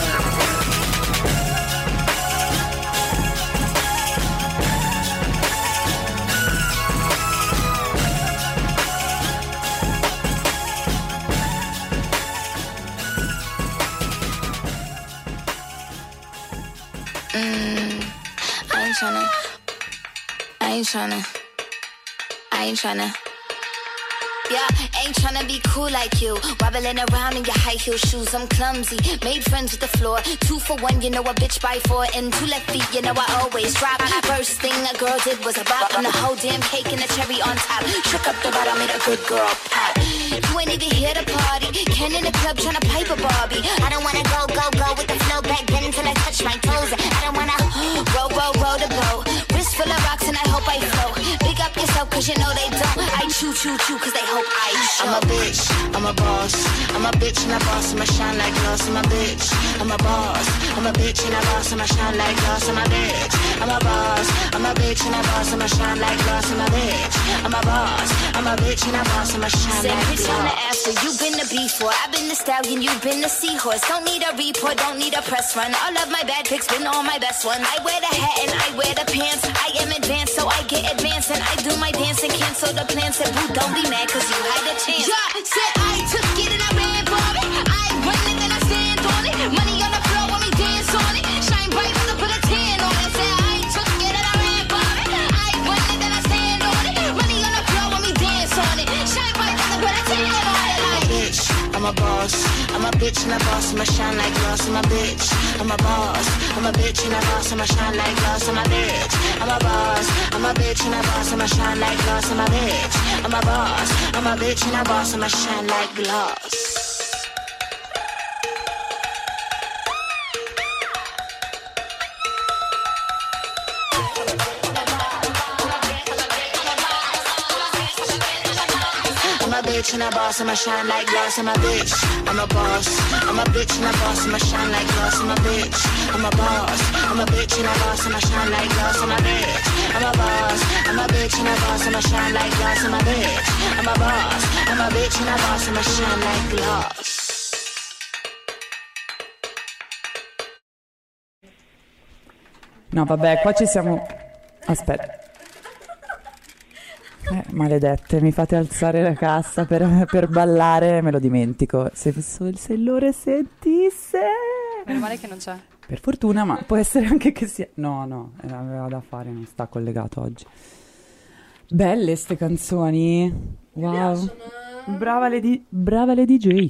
Mm, I ain't tryna, I ain't tryna, I ain't tryna. Yeah, ain't tryna be cool like you. Wobbling around in your high heel shoes, I'm clumsy. Made friends with the floor. Two for one, you know a bitch by four. And two left feet, you know I always drop. First thing a girl did was a bop. And the whole damn cake and the cherry on top. Shook up the bottom, made a good girl pop. You ain't even here to party. Ken in the club tryna pipe a Barbie. I don't wanna go, go, go with the flow back then until I touch my toes. I don't wanna roll, roll, roll the boat. Wrist full of rocks and I hope I float. Big up yourself cause you know they don't. I chew, chew, chew cause they hope I show. I'm a bitch, I'm a boss. I'm a bitch and a boss, I'ma shine like glass. I'm a bitch, I'm a boss. I'm a bitch and a boss, I'ma shine like glass. I'm a bitch, I'm a boss. I'm a bitch and a boss, I'ma shine like glass. I'm a bitch, I'm a boss. I'm a bitch and a boss, I'ma shine Said like bitch glass. on the after, you been the before. I've been the stallion, you've been the seahorse. Don't need a report, don't need a press run. All of my bad pics been all my best ones. I wear the hat and I wear the pants. I am advanced, so I get advanced. And I do my dance and cancel the plan. Said boo, don't be mad cause you had a chance. Yeah, said I took it and I ran for it. I run it and I stand on it. Money on the floor when we dance on it. Shine bright when I put a tan on it. Said I took it and I ran for it. I run it and I stand on it. Money on the floor when we dance on it. Shine bright when I put a tan on it. I'm a bitch, I'm a boss. I'm a bitch and a boss, I'ma shine like glass. I'm a bitch, I'm a boss. I'm a bitch and a boss, I'ma shine like glass. I'm a bitch, I'm a boss. I'm a bitch and a boss, I'ma shine like glass. I'm a bitch, I'm a boss. I'm a bitch and a boss, I'ma shine like glass. I'm a bitch and a boss, I'ma shine like glass. I'm a bitch, I'm a boss. I'm a bitch and a boss, I'ma shine like glass. I'm a bitch, I'm a boss. I'm a bitch and a boss, I'ma shine like glass. I'm a bitch, I'm a boss. I'm a bitch bitch and a boss, I'ma shine like glass. I'm a bitch, I'm a boss. I'm a bitch and a boss, I'ma shine like glass. No, vabbè, qua ci siamo... Aspetta. Eh, maledette, mi fate alzare la cassa per, per ballare, me lo dimentico. Se, se Lore sentisse... Meno male che non c'è. Per fortuna, ma può essere anche che sia... No, no, aveva da fare, non sta collegato oggi. Belle ste canzoni. Wow. Brava le, di... Brava le D J.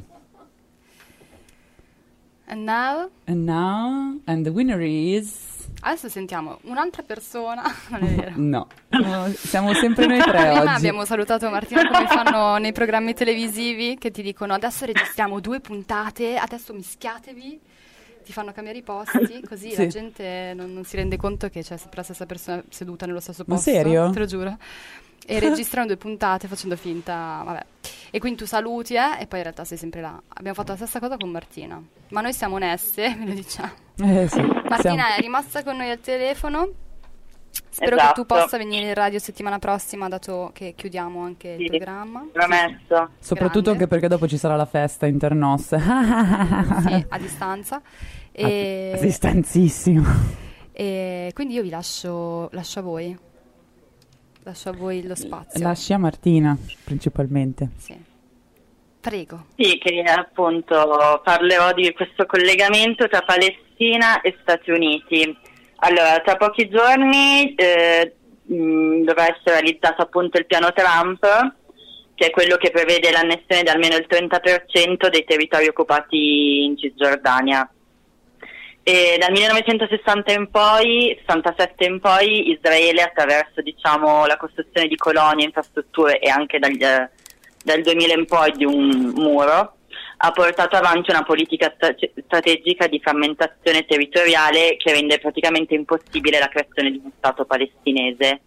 And now? And now? And the winner is... Adesso sentiamo un'altra persona, non è vero? No, no, siamo sempre noi tre Prima oggi. abbiamo salutato Martina come fanno nei programmi televisivi che ti dicono adesso registriamo due puntate, adesso mischiatevi, ti fanno cambiare i posti, così Sì. la gente non, non si rende conto che c'è sempre la stessa persona seduta nello stesso Ma posto. serio? Te lo giuro. E registrano due puntate facendo finta, vabbè. E quindi tu saluti, eh, e poi in realtà sei sempre là. Abbiamo fatto la stessa cosa con Martina. Ma noi siamo oneste, ve lo diciamo. Eh, sì, Martina siamo- è rimasta con noi al telefono. Spero Esatto. che tu possa venire in radio settimana prossima, dato che chiudiamo anche Sì, il programma. promesso. Soprattutto Grande. anche perché dopo ci sarà la festa internos. Sì, a distanza. E, A distanzissimo. e quindi io vi lascio, lascio a voi. Lascio a voi lo spazio. Lasci a Martina, principalmente. Sì. Prego. Sì, che appunto parlerò di questo collegamento tra Palestina e Stati Uniti. Allora, tra pochi giorni eh, mh, dovrà essere realizzato appunto il piano Trump, che è quello che prevede l'annessione di almeno il trenta per cento dei territori occupati in Cisgiordania. E dal millenovecentosessanta in poi, sessantasette in poi, Israele attraverso diciamo la costruzione di colonie, infrastrutture e anche dagli, eh, dal duemila in poi di un muro, ha portato avanti una politica sta- strategica di frammentazione territoriale che rende praticamente impossibile la creazione di uno Stato palestinese.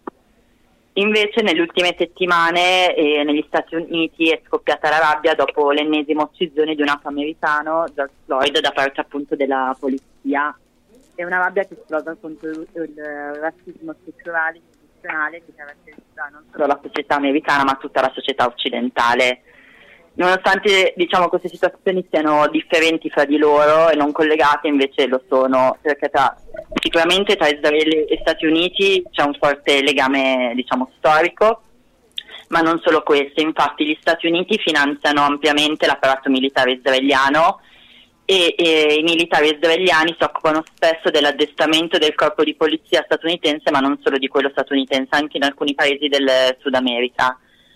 Invece nelle ultime settimane eh, negli Stati Uniti è scoppiata la rabbia dopo l'ennesima uccisione di un afroamericano, George Floyd, da parte appunto della polizia. È una rabbia che esplosa contro il, il razzismo strutturale e istituzionale che caratterizza non solo la società americana ma tutta la società occidentale. Nonostante diciamo queste situazioni siano differenti fra di loro e non collegate, invece lo sono, perché tra, sicuramente tra Israele e Stati Uniti c'è un forte legame diciamo storico, ma non solo questo. Infatti gli Stati Uniti finanziano ampiamente l'apparato militare israeliano e, e i militari israeliani si occupano spesso dell'addestramento del corpo di polizia statunitense, ma non solo di quello statunitense, anche in alcuni paesi del Sud America.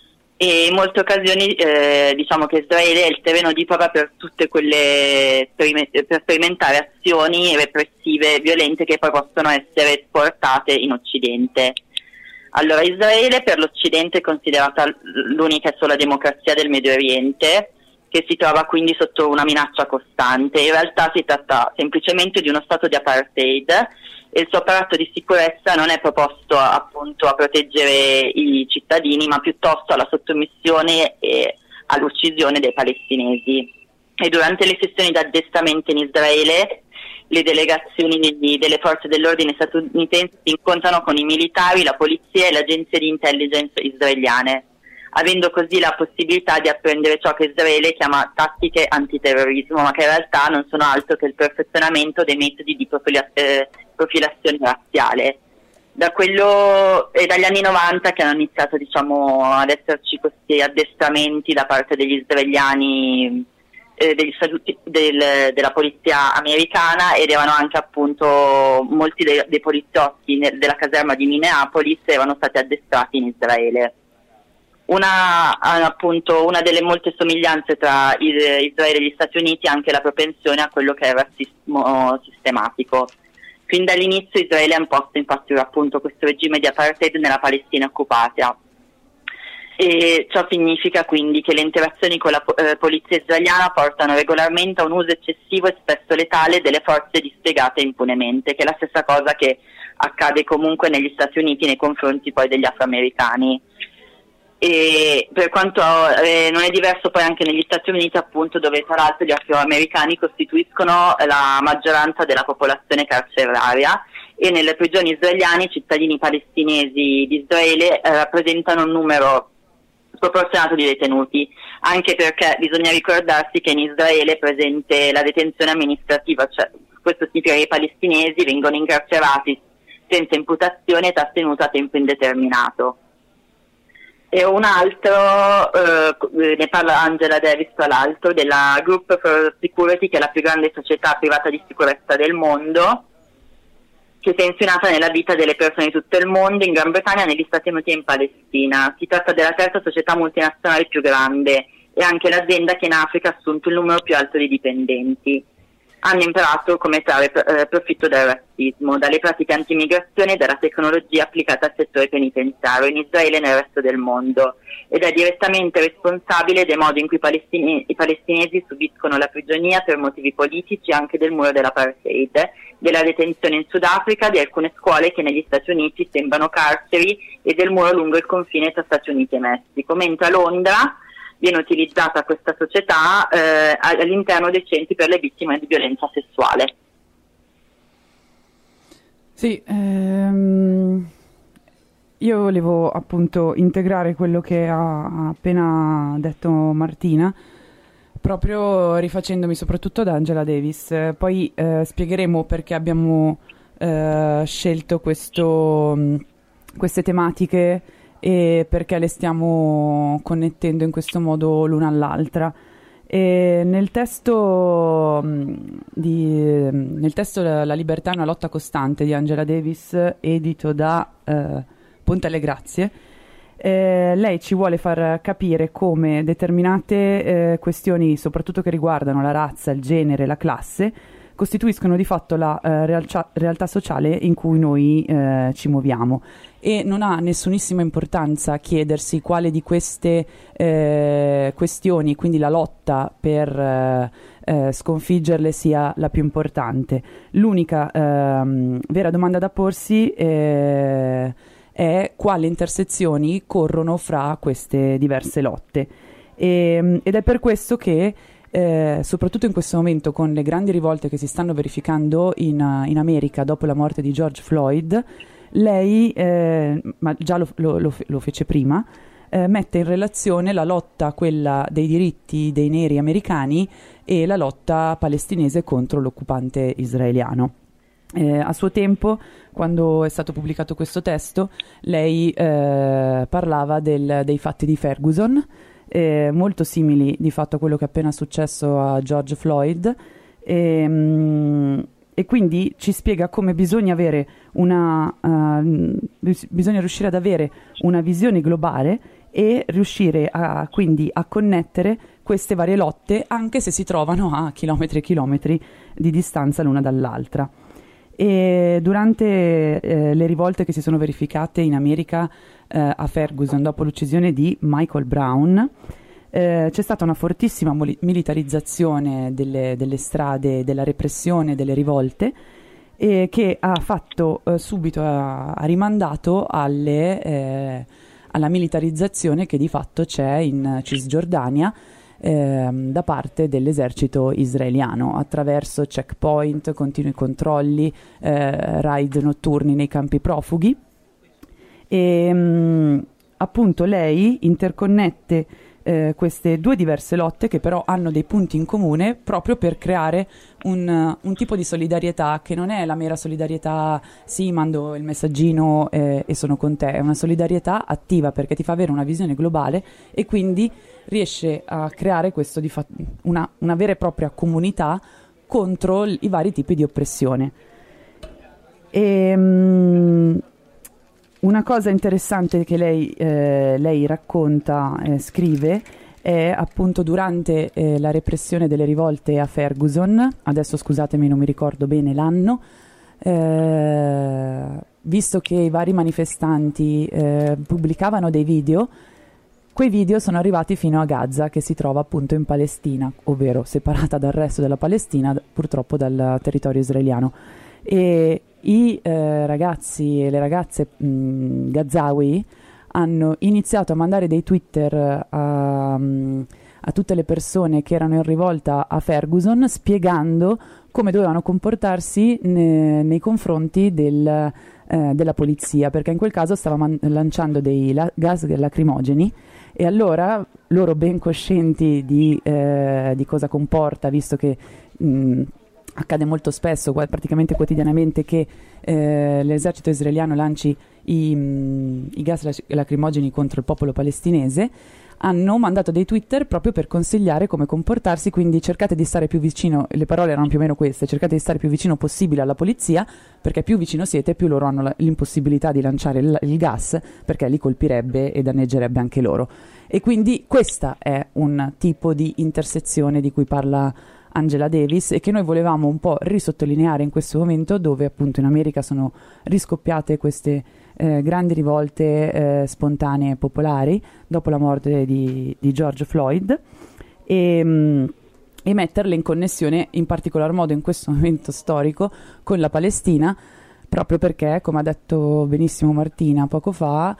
E in molte occasioni eh, diciamo che Israele è il terreno di prova per tutte quelle per sperimentare azioni repressive violente che poi possono essere esportate in Occidente. Allora, Israele per l'Occidente è considerata l'unica e sola democrazia del Medio Oriente, che si trova quindi sotto una minaccia costante. In realtà si tratta semplicemente di uno stato di apartheid e il suo apparato di sicurezza non è proposto appunto a proteggere i cittadini, ma piuttosto alla sottomissione e all'uccisione dei palestinesi. E durante le sessioni di addestramento in Israele, le delegazioni di, delle forze dell'ordine statunitensi si incontrano con i militari, la polizia e le agenzie di intelligence israeliane, avendo così la possibilità di apprendere ciò che Israele chiama tattiche antiterrorismo, ma che in realtà non sono altro che il perfezionamento dei metodi di profila- eh, profilazione razziale. Da quello e dagli anni novanta che hanno iniziato diciamo ad esserci questi addestramenti da parte degli israeliani eh, degli statuti, del, della polizia americana, ed erano anche appunto molti dei, dei poliziotti nel, della caserma di Minneapolis erano stati addestrati in Israele. Una, appunto, una delle molte somiglianze tra Israele e gli Stati Uniti è anche la propensione a quello che è il razzismo sistematico. Fin dall'inizio Israele ha imposto infatti appunto questo regime di apartheid nella Palestina occupata, e ciò significa quindi che le interazioni con la eh, polizia israeliana portano regolarmente a un uso eccessivo e spesso letale delle forze dispiegate impunemente, che è la stessa cosa che accade comunque negli Stati Uniti nei confronti poi degli afroamericani. E per quanto eh, non è diverso poi anche negli Stati Uniti, appunto, dove tra l'altro gli afroamericani costituiscono la maggioranza della popolazione carceraria e nelle prigioni israeliane i cittadini palestinesi di Israele eh, rappresentano un numero sproporzionato di detenuti, anche perché bisogna ricordarsi che in Israele è presente la detenzione amministrativa, cioè questo significa che i palestinesi vengono incarcerati senza imputazione e trattenuti a tempo indeterminato. E un altro, eh, ne parla Angela Davis tra l'altro, della Group for Security, che è la più grande società privata di sicurezza del mondo, che è pensionata nella vita delle persone di tutto il mondo, in Gran Bretagna, negli Stati Uniti e in Palestina. Si tratta della terza società multinazionale più grande e anche l'azienda che in Africa ha assunto il numero più alto di dipendenti. Hanno imparato come trarre eh, profitto dal razzismo, dalle pratiche anti-immigrazione e dalla tecnologia applicata al settore penitenziario in Israele e nel resto del mondo, ed è direttamente responsabile del modo in cui i, palestine- i palestinesi subiscono la prigionia per motivi politici, anche del muro dell'apartheid, della detenzione in Sudafrica, di alcune scuole che negli Stati Uniti sembrano carceri e del muro lungo il confine tra Stati Uniti e Messico, mentre a Londra viene utilizzata questa società eh, all'interno dei centri per le vittime di violenza sessuale. Sì, ehm, io volevo appunto integrare quello che ha, ha appena detto Martina, proprio rifacendomi soprattutto ad Angela Davis. Poi eh, spiegheremo perché abbiamo eh, scelto questo, queste tematiche e perché le stiamo connettendo in questo modo l'una all'altra. E nel testo di, nel testo La libertà è una lotta costante di Angela Davis, edito da eh, Ponte alle Grazie, eh, lei ci vuole far capire come determinate eh, questioni, soprattutto che riguardano la razza, il genere, la classe, costituiscono di fatto la eh, realtà, realtà sociale in cui noi eh, ci muoviamo, e non ha nessunissima importanza chiedersi quale di queste eh, questioni, quindi la lotta per eh, eh, sconfiggerle, sia la più importante. L'unica ehm, vera domanda da porsi eh, è quali intersezioni corrono fra queste diverse lotte, e, ed è per questo che Eh, soprattutto in questo momento, con le grandi rivolte che si stanno verificando in, uh, in America dopo la morte di George Floyd, lei, eh, ma già lo, lo, lo, lo fece prima, eh, mette in relazione la lotta, quella dei diritti dei neri americani, e la lotta palestinese contro l'occupante israeliano. Eh, a suo tempo, quando è stato pubblicato questo testo, lei eh, parlava del, dei fatti di Ferguson, Eh, molto simili di fatto a quello che è appena successo a George Floyd, e, mh, e quindi ci spiega come bisogna avere una uh, bisogna riuscire ad avere una visione globale e riuscire a, quindi a connettere queste varie lotte, anche se si trovano a chilometri e chilometri di distanza l'una dall'altra. E durante eh, le rivolte che si sono verificate in America eh, a Ferguson dopo l'uccisione di Michael Brown, eh, c'è stata una fortissima moli- militarizzazione delle, delle strade, della repressione delle rivolte, eh, che ha fatto eh, subito ha, ha rimandato alle, eh, alla militarizzazione che di fatto c'è in Cisgiordania Eh, da parte dell'esercito israeliano, attraverso checkpoint, continui controlli, eh, raid notturni nei campi profughi. E mh, appunto lei interconnette eh, queste due diverse lotte, che però hanno dei punti in comune, proprio per creare un, un tipo di solidarietà che non è la mera solidarietà sì, mando il messaggino eh, e sono con te, è una solidarietà attiva, perché ti fa avere una visione globale e quindi riesce a creare questo di fa- una, una vera e propria comunità contro l- i vari tipi di oppressione. E, um, una cosa interessante che lei, eh, lei racconta, eh, scrive, è appunto durante eh, la repressione delle rivolte a Ferguson, adesso scusatemi non mi ricordo bene l'anno, eh, visto che i vari manifestanti eh, pubblicavano dei video, quei video sono arrivati fino a Gaza, che si trova appunto in Palestina, ovvero separata dal resto della Palestina, purtroppo dal territorio israeliano. E i eh, ragazzi e le ragazze mh, gazawi hanno iniziato a mandare dei Twitter a, a tutte le persone che erano in rivolta a Ferguson, spiegando come dovevano comportarsi ne, nei confronti del, eh, della polizia, perché in quel caso stava man- lanciando dei la- gas lacrimogeni, e allora loro, ben coscienti di, eh, di cosa comporta, visto che mh, accade molto spesso, praticamente quotidianamente, che eh, l'esercito israeliano lanci i, mh, i gas lacrimogeni contro il popolo palestinese, hanno mandato dei Twitter proprio per consigliare come comportarsi, quindi cercate di stare più vicino, le parole erano più o meno queste: cercate di stare più vicino possibile alla polizia, perché più vicino siete più loro hanno la, l'impossibilità di lanciare il, il gas, perché li colpirebbe e danneggerebbe anche loro. E quindi questa è un tipo di intersezione di cui parla Angela Davis e che noi volevamo un po' risottolineare in questo momento, dove appunto in America sono riscoppiate queste eh, grandi rivolte eh, spontanee e popolari dopo la morte di, di George Floyd, e, mh, e metterle in connessione in particolar modo in questo momento storico con la Palestina, proprio perché, come ha detto benissimo Martina poco fa,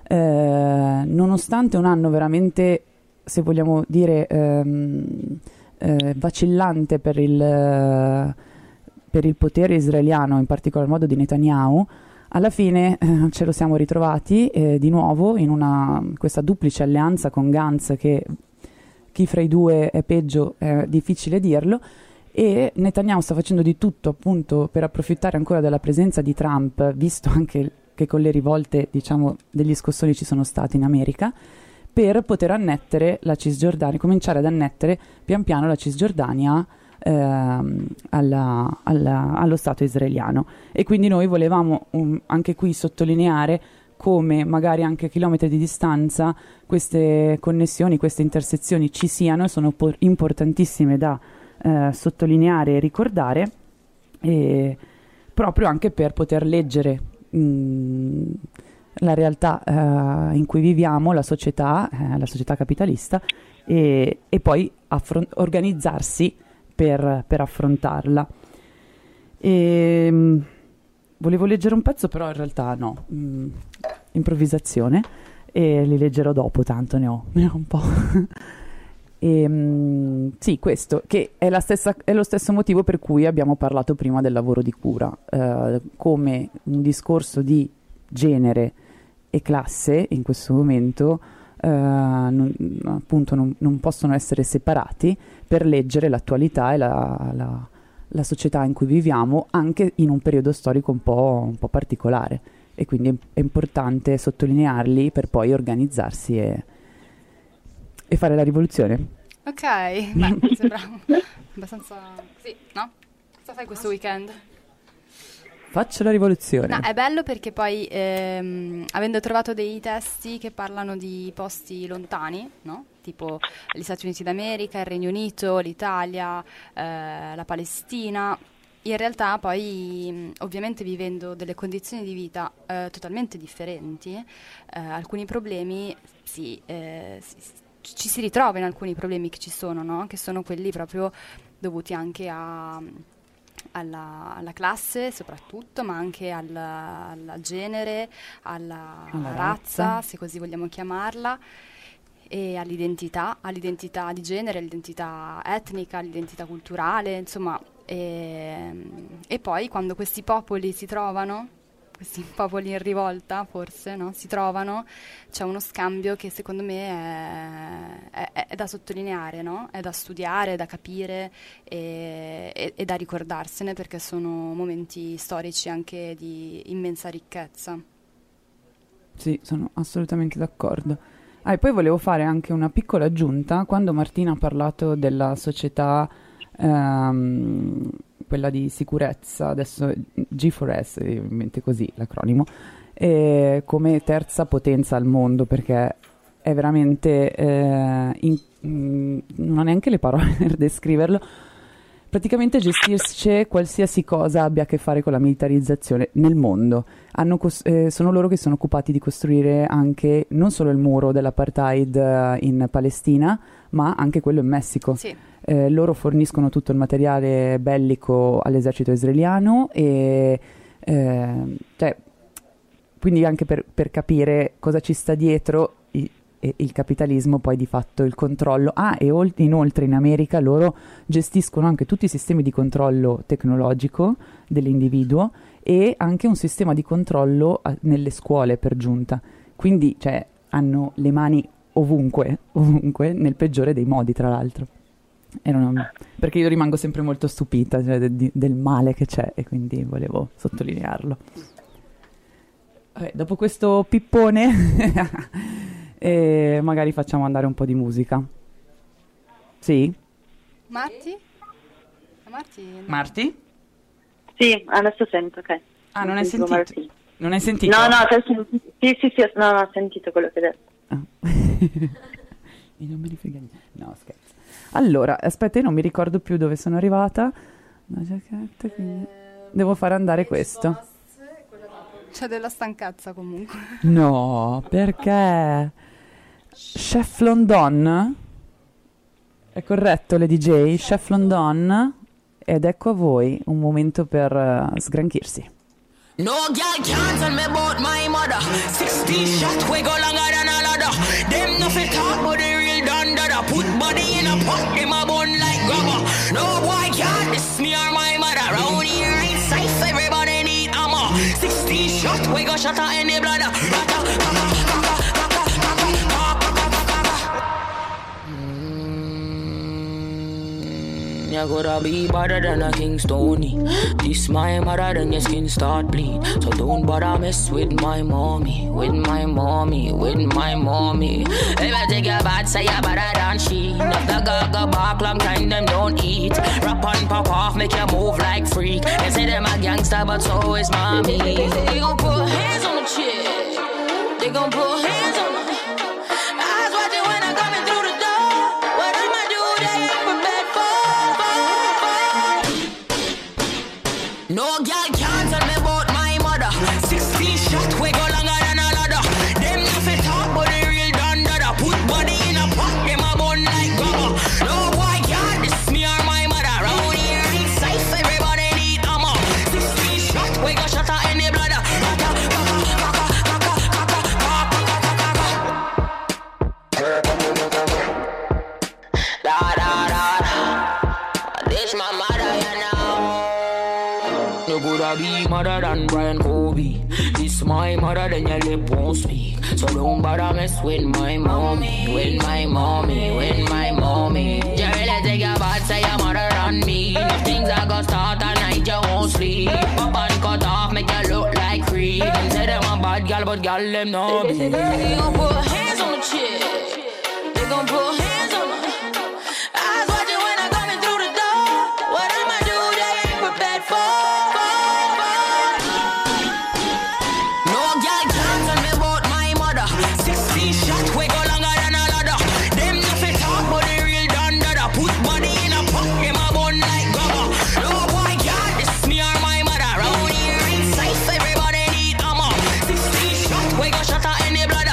eh, nonostante un anno veramente, se vogliamo dire, ehm, Eh, vacillante per il, eh, per il potere israeliano, in particolar modo di Netanyahu, alla fine eh, ce lo siamo ritrovati eh, di nuovo in una, questa duplice alleanza con Gantz, che chi fra i due è peggio è difficile dirlo, e Netanyahu sta facendo di tutto appunto per approfittare ancora della presenza di Trump, visto anche che con le rivolte, diciamo, degli scossoni ci sono stati in America, per poter annettere la Cisgiordania, cominciare ad annettere pian piano la Cisgiordania ehm, alla, alla, allo Stato israeliano. E quindi noi volevamo um, anche qui sottolineare come magari anche a chilometri di distanza queste connessioni, queste intersezioni ci siano e sono po- importantissime da eh, sottolineare e ricordare, e proprio anche per poter leggere mh, la realtà uh, in cui viviamo, la società, eh, la società capitalista, e, e poi affron- organizzarsi per, per affrontarla. E, mh, volevo leggere un pezzo, però in realtà no, mh, improvvisazione, e li leggerò dopo, tanto ne ho, ne ho un po'. E, mh, sì, questo, che è, la stessa, è lo stesso motivo per cui abbiamo parlato prima del lavoro di cura, uh, come un discorso di genere e classe in questo momento eh, non, appunto non, non possono essere separati per leggere l'attualità e la, la, la società in cui viviamo, anche in un periodo storico un po', un po' particolare, e quindi è, è importante sottolinearli per poi organizzarsi e, e fare la rivoluzione. Ok, beh, mi sembra abbastanza... Sì, no? Cosa fai questo weekend? Faccio la rivoluzione. No, è bello perché poi, ehm, avendo trovato dei testi che parlano di posti lontani, no? Tipo gli Stati Uniti d'America, il Regno Unito, l'Italia, eh, la Palestina, in realtà poi, ovviamente vivendo delle condizioni di vita eh, totalmente differenti, eh, alcuni problemi si, eh, si, ci si ritrova in alcuni problemi che ci sono, no? Che sono quelli proprio dovuti anche a... Alla, alla classe soprattutto, ma anche al, al genere, alla, alla razza, razza, se così vogliamo chiamarla, e all'identità, all'identità di genere, all'identità etnica, all'identità culturale, insomma, e, e poi quando questi popoli si trovano, questi popoli in rivolta forse, no? Si trovano, c'è uno scambio che secondo me è, è, è da sottolineare, no? È da studiare, è da capire e, e, e da ricordarsene, perché sono momenti storici anche di immensa ricchezza. Sì, sono assolutamente d'accordo. Ah, e poi volevo fare anche una piccola aggiunta. Quando Martina ha parlato della società, ehm, quella di sicurezza, adesso G quattro S, in mente così l'acronimo, eh, come terza potenza al mondo, perché è veramente, eh, in, mh, non ho neanche le parole per descriverlo, praticamente gestisce qualsiasi cosa abbia a che fare con la militarizzazione nel mondo. Hanno cos- eh, sono loro che sono occupati di costruire anche non solo il muro dell'apartheid uh, in Palestina, ma anche quello in Messico. Sì. Eh, loro forniscono tutto il materiale bellico all'esercito israeliano, e eh, cioè, quindi anche per, per capire cosa ci sta dietro, i, e il capitalismo poi di fatto il controllo. Ah, e ol- inoltre in America loro gestiscono anche tutti i sistemi di controllo tecnologico dell'individuo e anche un sistema di controllo a- nelle scuole per giunta. Quindi, cioè, hanno le mani ovunque, ovunque, nel peggiore dei modi, tra l'altro. Erano, perché io rimango sempre molto stupita, cioè, de- di- del male che c'è, e quindi volevo sottolinearlo. Vabbè, dopo questo pippone e magari facciamo andare un po' di musica. Sì? Marti? Marti? no. Marti? Sì, adesso sento, ok. Ah, non hai Sentivo sentito? Martì. Non hai sentito? No, no, te ho sentito. Sì, sì, sì, no, no, ho sentito quello che hai detto. Ah. E non me ne frega niente. No, scherzo. Allora, aspetta, io non mi ricordo più dove sono arrivata. La giacchetta, quindi... Devo fare andare questo. C'è della stanchezza comunque. No, perché? Chef London? È corretto, le D J? Chef London? Ed ecco a voi un momento per uh, sgranchirsi. No girl can't tell me about my mother. Sixteen shot we go longer than a ladder. Them nothing talk but the real done dada. Put body in a pot, them a bun like grabber. No boy can't diss me or my mother. Round here ain't safe, everybody need armor. Sixteen shot we go shot at any bladder. You gotta be better than a King Stony. This my mother, then your skin start bleed. So don't bother mess with my mommy, with my mommy, with my mommy. If I take your bad, say you better than she. Not the gaga bark, long time them don't eat. Rap and pop off, make you move like freak. They say them a gangster, but so is mommy. They gon' put hands on the chick. They gon' put hands on the eyes watching when I'm coming through the door. What I'ma do, they ain't prepared for. No girl can't tell me about my mother. Sixteen shot, we go longer than a ladder. Them nothing talk, but the real done dada. Put body in a pot, them a bun like grabber. No boy can't diss me or my mother. Round here ain't safe, everybody need armor. Sixteen shot, we go shot at any bladder. Da da da da. This my mother, you know. You coulda be mother than Brian Kobe. This my mother, then your lip won't speak. So don't bother mess with my mommy, with my mommy, with my mommy. You really take your bad, say your mother on me. If things are gonna start at night, you won't sleep. Pop and cut off, make you look like creep. Them say them a bad girl, but girl them know me. They gon' put hands on the chick. They gon' put hands on the eyes watching when I'm coming through the door. What I'ma do, they ain't prepared for. No girl can't tell me about my mother. Sixteen shot, we go longer than a ladder. Them nothing talk, but the real done dada. Put body in a pot, them a bun like grabber. No boy can't diss me or my mother. Round here ain't safe, everybody need armor. Sixteen shot, we go shot at any bladder.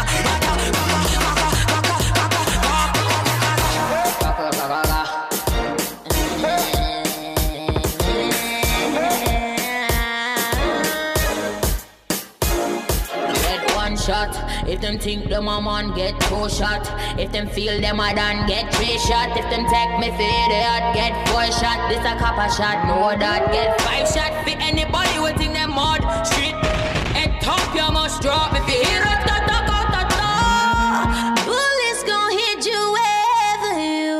Shot. If them think them a man, get two shot. If them feel them a done, get three shot. If them take me for idiot, get four shot. This a copper shot, no that. Get five shot for anybody who think them mud. Street and top, you must drop. If you hear it, ta ta ta ta ta. Bullets gon' hit you wherever you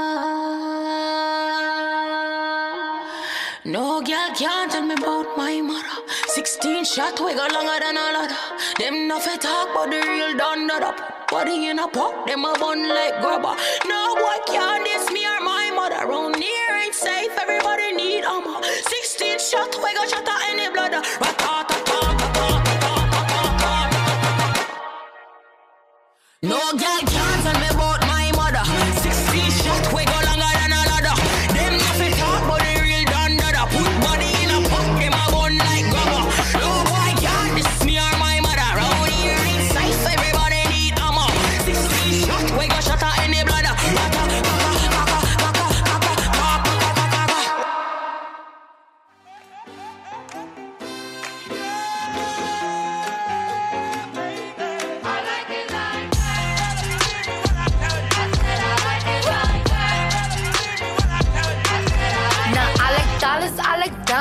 are. No girl can't tell me about my mother. Sixteen shot, we go longer than a ladder. Them nothing talk, but the real done that up. Body in a pot, them a bun like grabber. No boy can't diss me or my mother. Round here ain't safe, everybody need armor. Sixteen shot, we go shot at any bladder. No girl can't tell me about my mother. Sixteen shot, we go longer than a ladder. Them nothing talk, but the real done dada. Put body in a pot, them a bun like grabber. No boy can't diss me or my mother. Round here ain't safe, everybody need armor. Sixteen shot, we go shot at any bladder.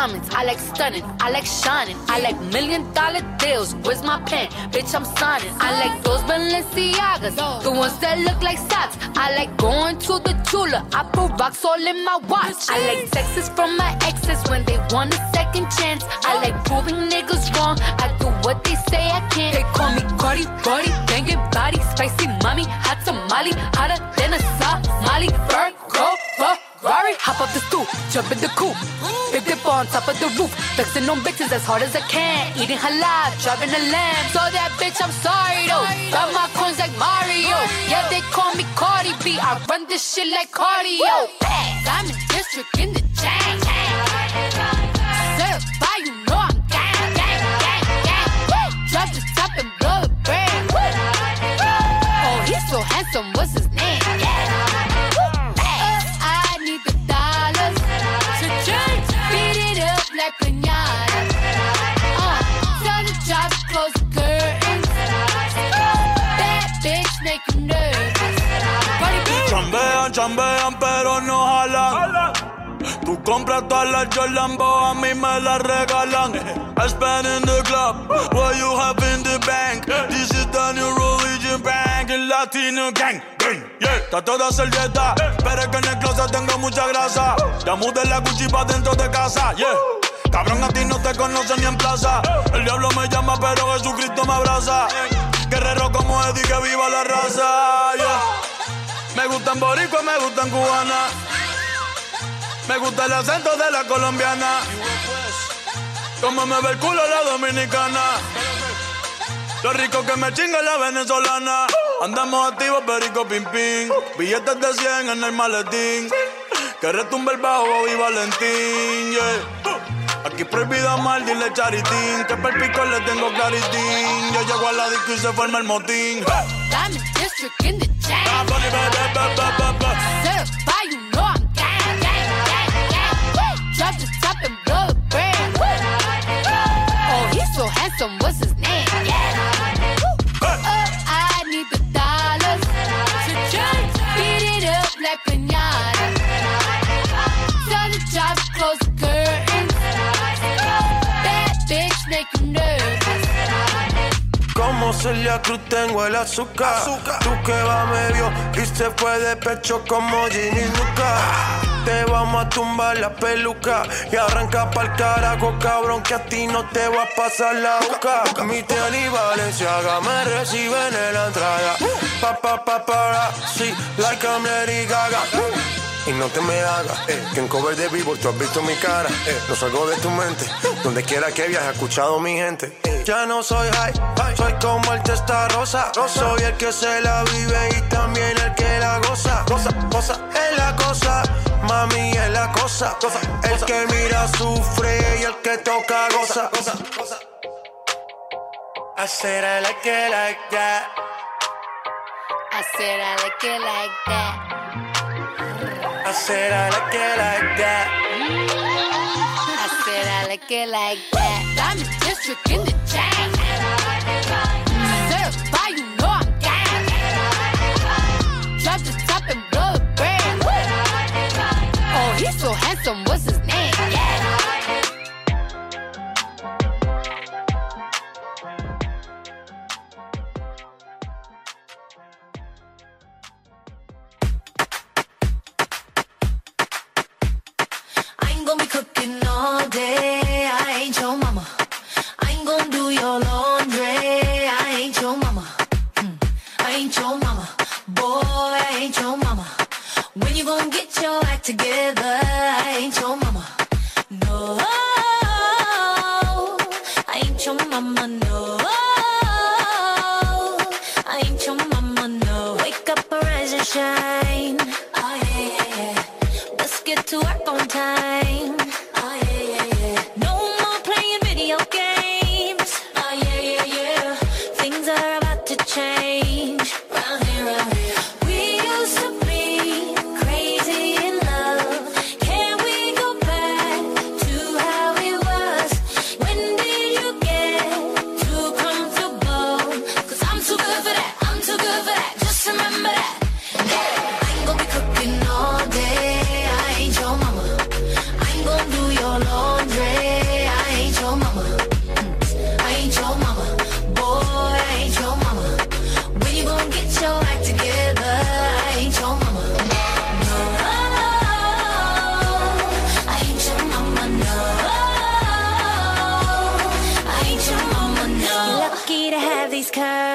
diamonds, I like stunning, I like shining, I like million dollar deals. Where's my pen? Bitch, I'm signing. I like those Balenciagas, the ones that look like socks. I like going to the Tula, I put rocks all in my watch. I like texts from my exes when they want a second chance. I like proving niggas wrong, I do what they say I can't. They call me Cardi, Cardi, banging body, spicy mommy, hot tamale, hotter than a Somali. Virgo, Ferrari, hop up the stoop, jump in the coupe, big dip on top of the roof, flexing on bitches as hard as I can, eating halal, driving a lamb. So that bitch, I'm sorry though, got my coins like Mario. Yeah, they call me Cardi B, I run this shit like cardio. Diamond District in the chain, certified, you know I'm gang, gang, gang, gang. Drop the top and blow the brand. Oh, he's so handsome, what's his name? Like piñata. Uh, tell the job, close the curtains. Bad bitch make you nervous. Chambean, chambean, pero no jalan. Tú compras todas las Jolambo, a mí me las regalan. I spend in the club, what you have in the bank. This is the new religion bank, el Latino gang. Yeah, trato de hacer dieta, pero es que en el closet tengo mucha grasa. Ya mudé la Gucci pa' dentro de casa, yeah. Cabrón, a ti no te conocen ni en plaza. El diablo me llama, pero Jesucristo me abraza. Guerrero como Eddie, que viva la raza, yeah. Me gustan boricua, me gustan cubana. Me gusta el acento de la colombiana. Como me ve el culo la dominicana. Lo rico que me chinga la venezolana. Andamos activos, perico, pim, pim. Billetes de cien en el maletín. Que retumbe el bajo, Bobby Valentín, yeah. Aquí prohibido mal, dile charitín. Que per pico le tengo claritín. Yo llego a la disco y se forma el motín. Diamond District in the chain. Certified, you know I'm gang, gang, gang, gang. Drop the top and blow the brand. Oh, he's so handsome, what's his name? Yeah. Uh, I need the dollars to change. Beat it up like piñata. Tell the job, close the curtains. Bad bitch make you nervous. Como Celia Cruz tengo el azúcar. azúcar. Tú que va medio y se fue de pecho como Ginny Luca. Te vamos a tumbar la peluca y arranca pa'l carajo, cabrón, que a ti no te va a pasar la boca. Mi tele y Valenciaga me reciben en la entrada. Pa, pa, pa, para, sí, like I'm Lady Gaga. Y no te me hagas, eh, que en cover de vivo tú has visto mi cara, eh, no salgo de tu mente, donde quiera que viajes he escuchado mi gente, eh. Ya no soy high, high, soy como el testa rosa, rosa, soy el que se la vive y también el que la goza, goza, goza, es la cosa, mami es la cosa, cosa, el cosa. Que mira sufre y el que toca goza, goza, goza. I said I like it like that. I said I like it like that. I said I like it like that. I said I like it like that. Diamond District in the chain. Certified, you know I'm gang. Drop the top and blow the brand. Oh, he's so handsome, what's his name? Yeah. Gonna be cooking all day. I ain't your mama. I ain't gonna do your laundry. I ain't your mama. Mm. I ain't your mama. Boy, I ain't your mama. When you gonna get your act together? I ain't your mama. No, I ain't your mama. No, I ain't your mama. No, wake up, arise and shine. Oh yeah, yeah, yeah. Let's get to work on time. Laundry.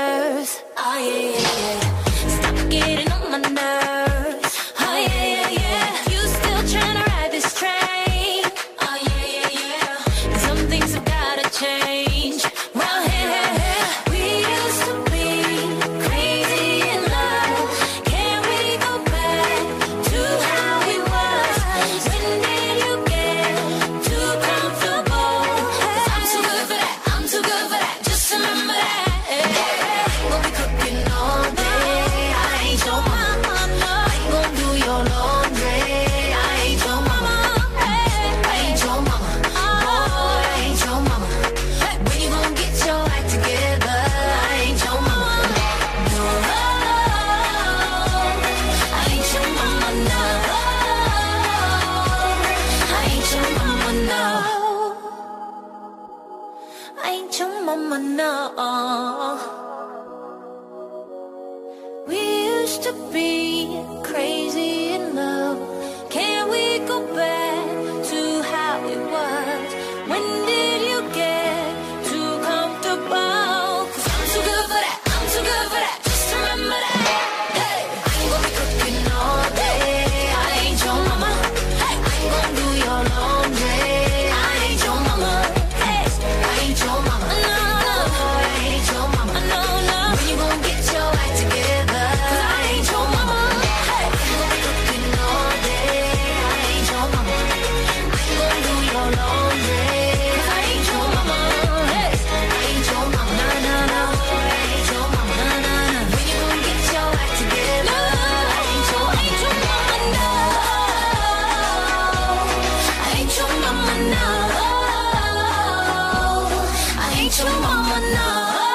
nerves. Oh yeah, yeah, yeah. Stop getting on my nerves. Oh yeah, yeah, yeah. You still trying to ride this train. Oh yeah, yeah, yeah. Some things have gotta change. Well, hey, hey, hey. We used to be crazy in love. Can we go back to how we was? When did you get too comfortable? 'Cause I'm too good for that. I'm too good for that. Just remember that. We'll be cooking all day. I ain't your mama. I ain't gon' do your laundry. I ain't your mama. I ain't your mama. Boy, I ain't your mama. When you gon' get your act together? I ain't your mama. No, I ain't your mama, no. I ain't your mama, no. I ain't your mama, no. We used to be crazy in love. Can we go back to how it was? When did you get too comfortable? 'Cause I'm too good for that. I'm too good for that. Just remember that. Hey, I ain't gonna be cooking all day. I ain't your mama. I ain't gonna do your laundry. I ain't your mama. Hey, I ain't your mama. No, no, I ain't your mama. No, no. When you gonna get your act together? 'Cause I ain't your mama. Hey, I ain't gonna be cooking all day. I ain't your mama. I ain't gonna do your laundry. 'Cause I ain't your mama. Hey, I ain't your mama. No, no, no. I ain't your mama. No, no, no. When you gonna get your act together? I ain't your, I ain't your mama. No, I ain't your mama. No, I ain't your mama. No,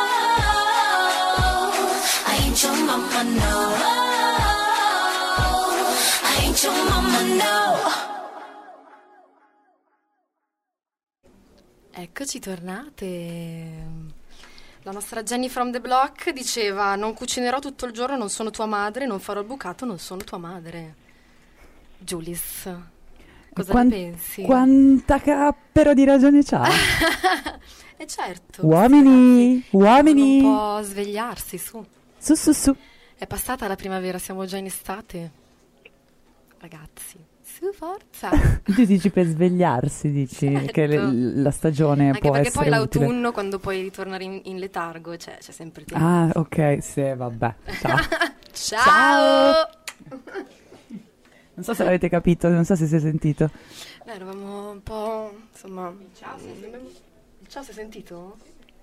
I ain't your mama. No, I ain't your mama. No. Eccoci tornate. La nostra Jenny from the Block diceva: non cucinerò tutto il giorno, non sono tua madre, non farò il bucato, non sono tua madre. Giulis, cosa Quan- ne pensi? Quanta cappero di ragione c'ha. E certo, Uomini, uomini. un po' svegliarsi, su. Su, su, su. È passata la primavera, siamo già in estate. Ragazzi, su, forza. Tu dici per svegliarsi, dici Certo. che le- la stagione Anche può perché essere poi utile. l'autunno, quando puoi ritornare in, in letargo, c'è, c'è sempre tempo. Ah, ok, sì, vabbè. Ciao. Ciao! Non so se l'avete capito, non so se si è sentito. Beh, eravamo un po', insomma... Ciao, si è Ciao, si è sentito?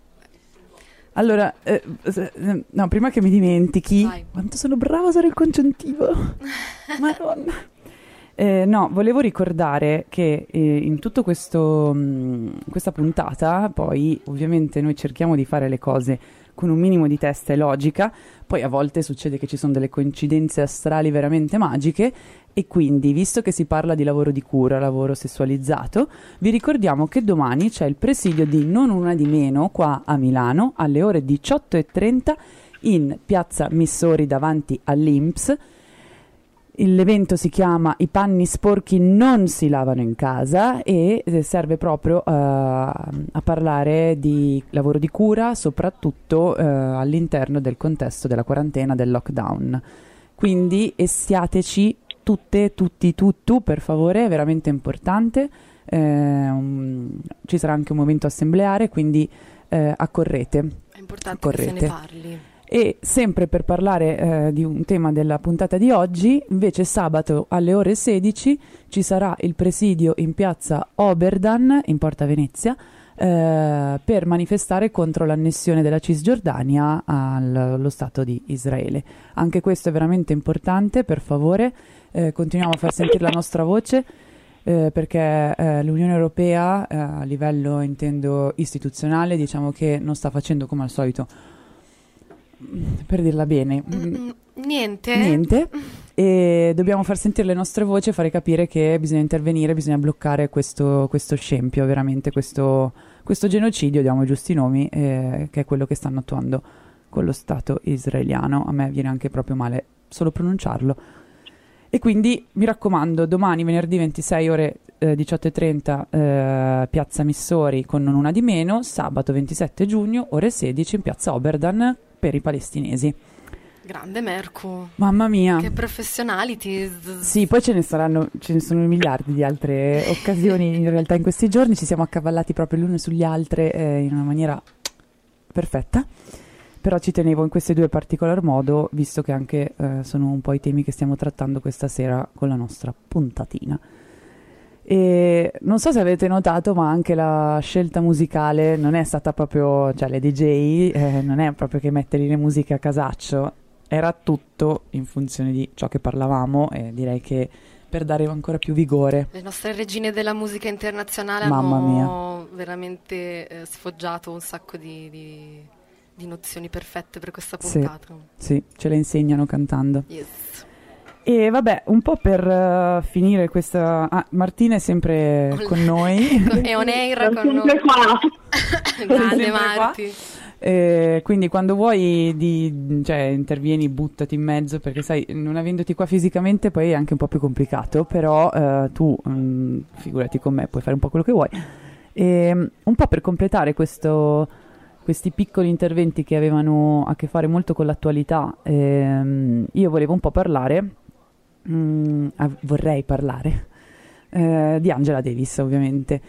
Allora, eh, se- eh, no, prima che mi dimentichi, Vai. quanto sono brava a usare il congiuntivo. Madonna. Eh, no, volevo ricordare che eh, in tutto questo mh, questa puntata, poi ovviamente noi cerchiamo di fare le cose con un minimo di testa e logica, poi a volte succede che ci sono delle coincidenze astrali veramente magiche e quindi, visto che si parla di lavoro di cura, lavoro sessualizzato, vi ricordiamo che domani c'è il presidio di Non Una di Meno qua a Milano alle ore diciotto e trenta in piazza Missori davanti all'I N P S. L'evento si chiama I panni sporchi non si lavano in casa e eh, serve proprio eh, a parlare di lavoro di cura, soprattutto eh, all'interno del contesto della quarantena, del lockdown. Quindi estiateci tutte, tutti, tu, tu, per favore, è veramente importante. Eh, um, ci sarà anche un momento assembleare, quindi eh, accorrete. È importante accorrete. che se ne parli. E sempre per parlare eh, di un tema della puntata di oggi, invece sabato alle ore sedici ci sarà il presidio in piazza Oberdan in Porta Venezia eh, per manifestare contro l'annessione della Cisgiordania al- allo Stato di Israele. Anche questo è veramente importante, per favore, eh, continuiamo a far sentire la nostra voce. Eh, perché eh, l'Unione Europea eh, a livello intendo istituzionale diciamo che non sta facendo come al solito, per dirla bene, Mm, niente. niente, e dobbiamo far sentire le nostre voci e fare capire che bisogna intervenire, bisogna bloccare questo, questo scempio, veramente questo, questo genocidio, diamo i giusti nomi, eh, che è quello che stanno attuando con lo Stato israeliano. A me viene anche proprio male solo pronunciarlo. E quindi mi raccomando, domani venerdì ventisei ore eh, diciotto e trenta eh, piazza Missori con Non Una di Meno, sabato ventisette giugno ore sedici in piazza Oberdan per i palestinesi. Grande Mercu. Mamma mia. Che professionality. Sì, poi ce ne saranno, ce ne sono miliardi di altre occasioni. In realtà in questi giorni ci siamo accavallati proprio l'uno sugli altri eh, in una maniera perfetta. Però ci tenevo in questi due in particolar modo, visto che anche eh, sono un po' i temi che stiamo trattando questa sera con la nostra puntatina. E non so se avete notato, ma anche la scelta musicale non è stata proprio, cioè le D J eh, non è proprio che mettere le musiche a casaccio, era tutto in funzione di ciò che parlavamo, e direi che per dare ancora più vigore. Le nostre regine della musica internazionale Mamma hanno mia. veramente eh, sfoggiato un sacco di, di, di nozioni perfette per questa Sì, puntata. sì, ce le insegnano cantando. Yes. E vabbè, un po' per uh, finire questa... Ah, Martina è sempre On- con noi. È on air con noi. Grande Sempre qua. Marti. Eh, quindi quando vuoi di, cioè, intervieni, buttati in mezzo, perché sai, non avendoti qua fisicamente poi è anche un po' più complicato, però eh, tu, mh, figurati con me, puoi fare un po' quello che vuoi. E, un po' per completare questo, questi piccoli interventi che avevano a che fare molto con l'attualità, ehm, io volevo un po' parlare, mh, ah, vorrei parlare eh, di Angela Davis, ovviamente,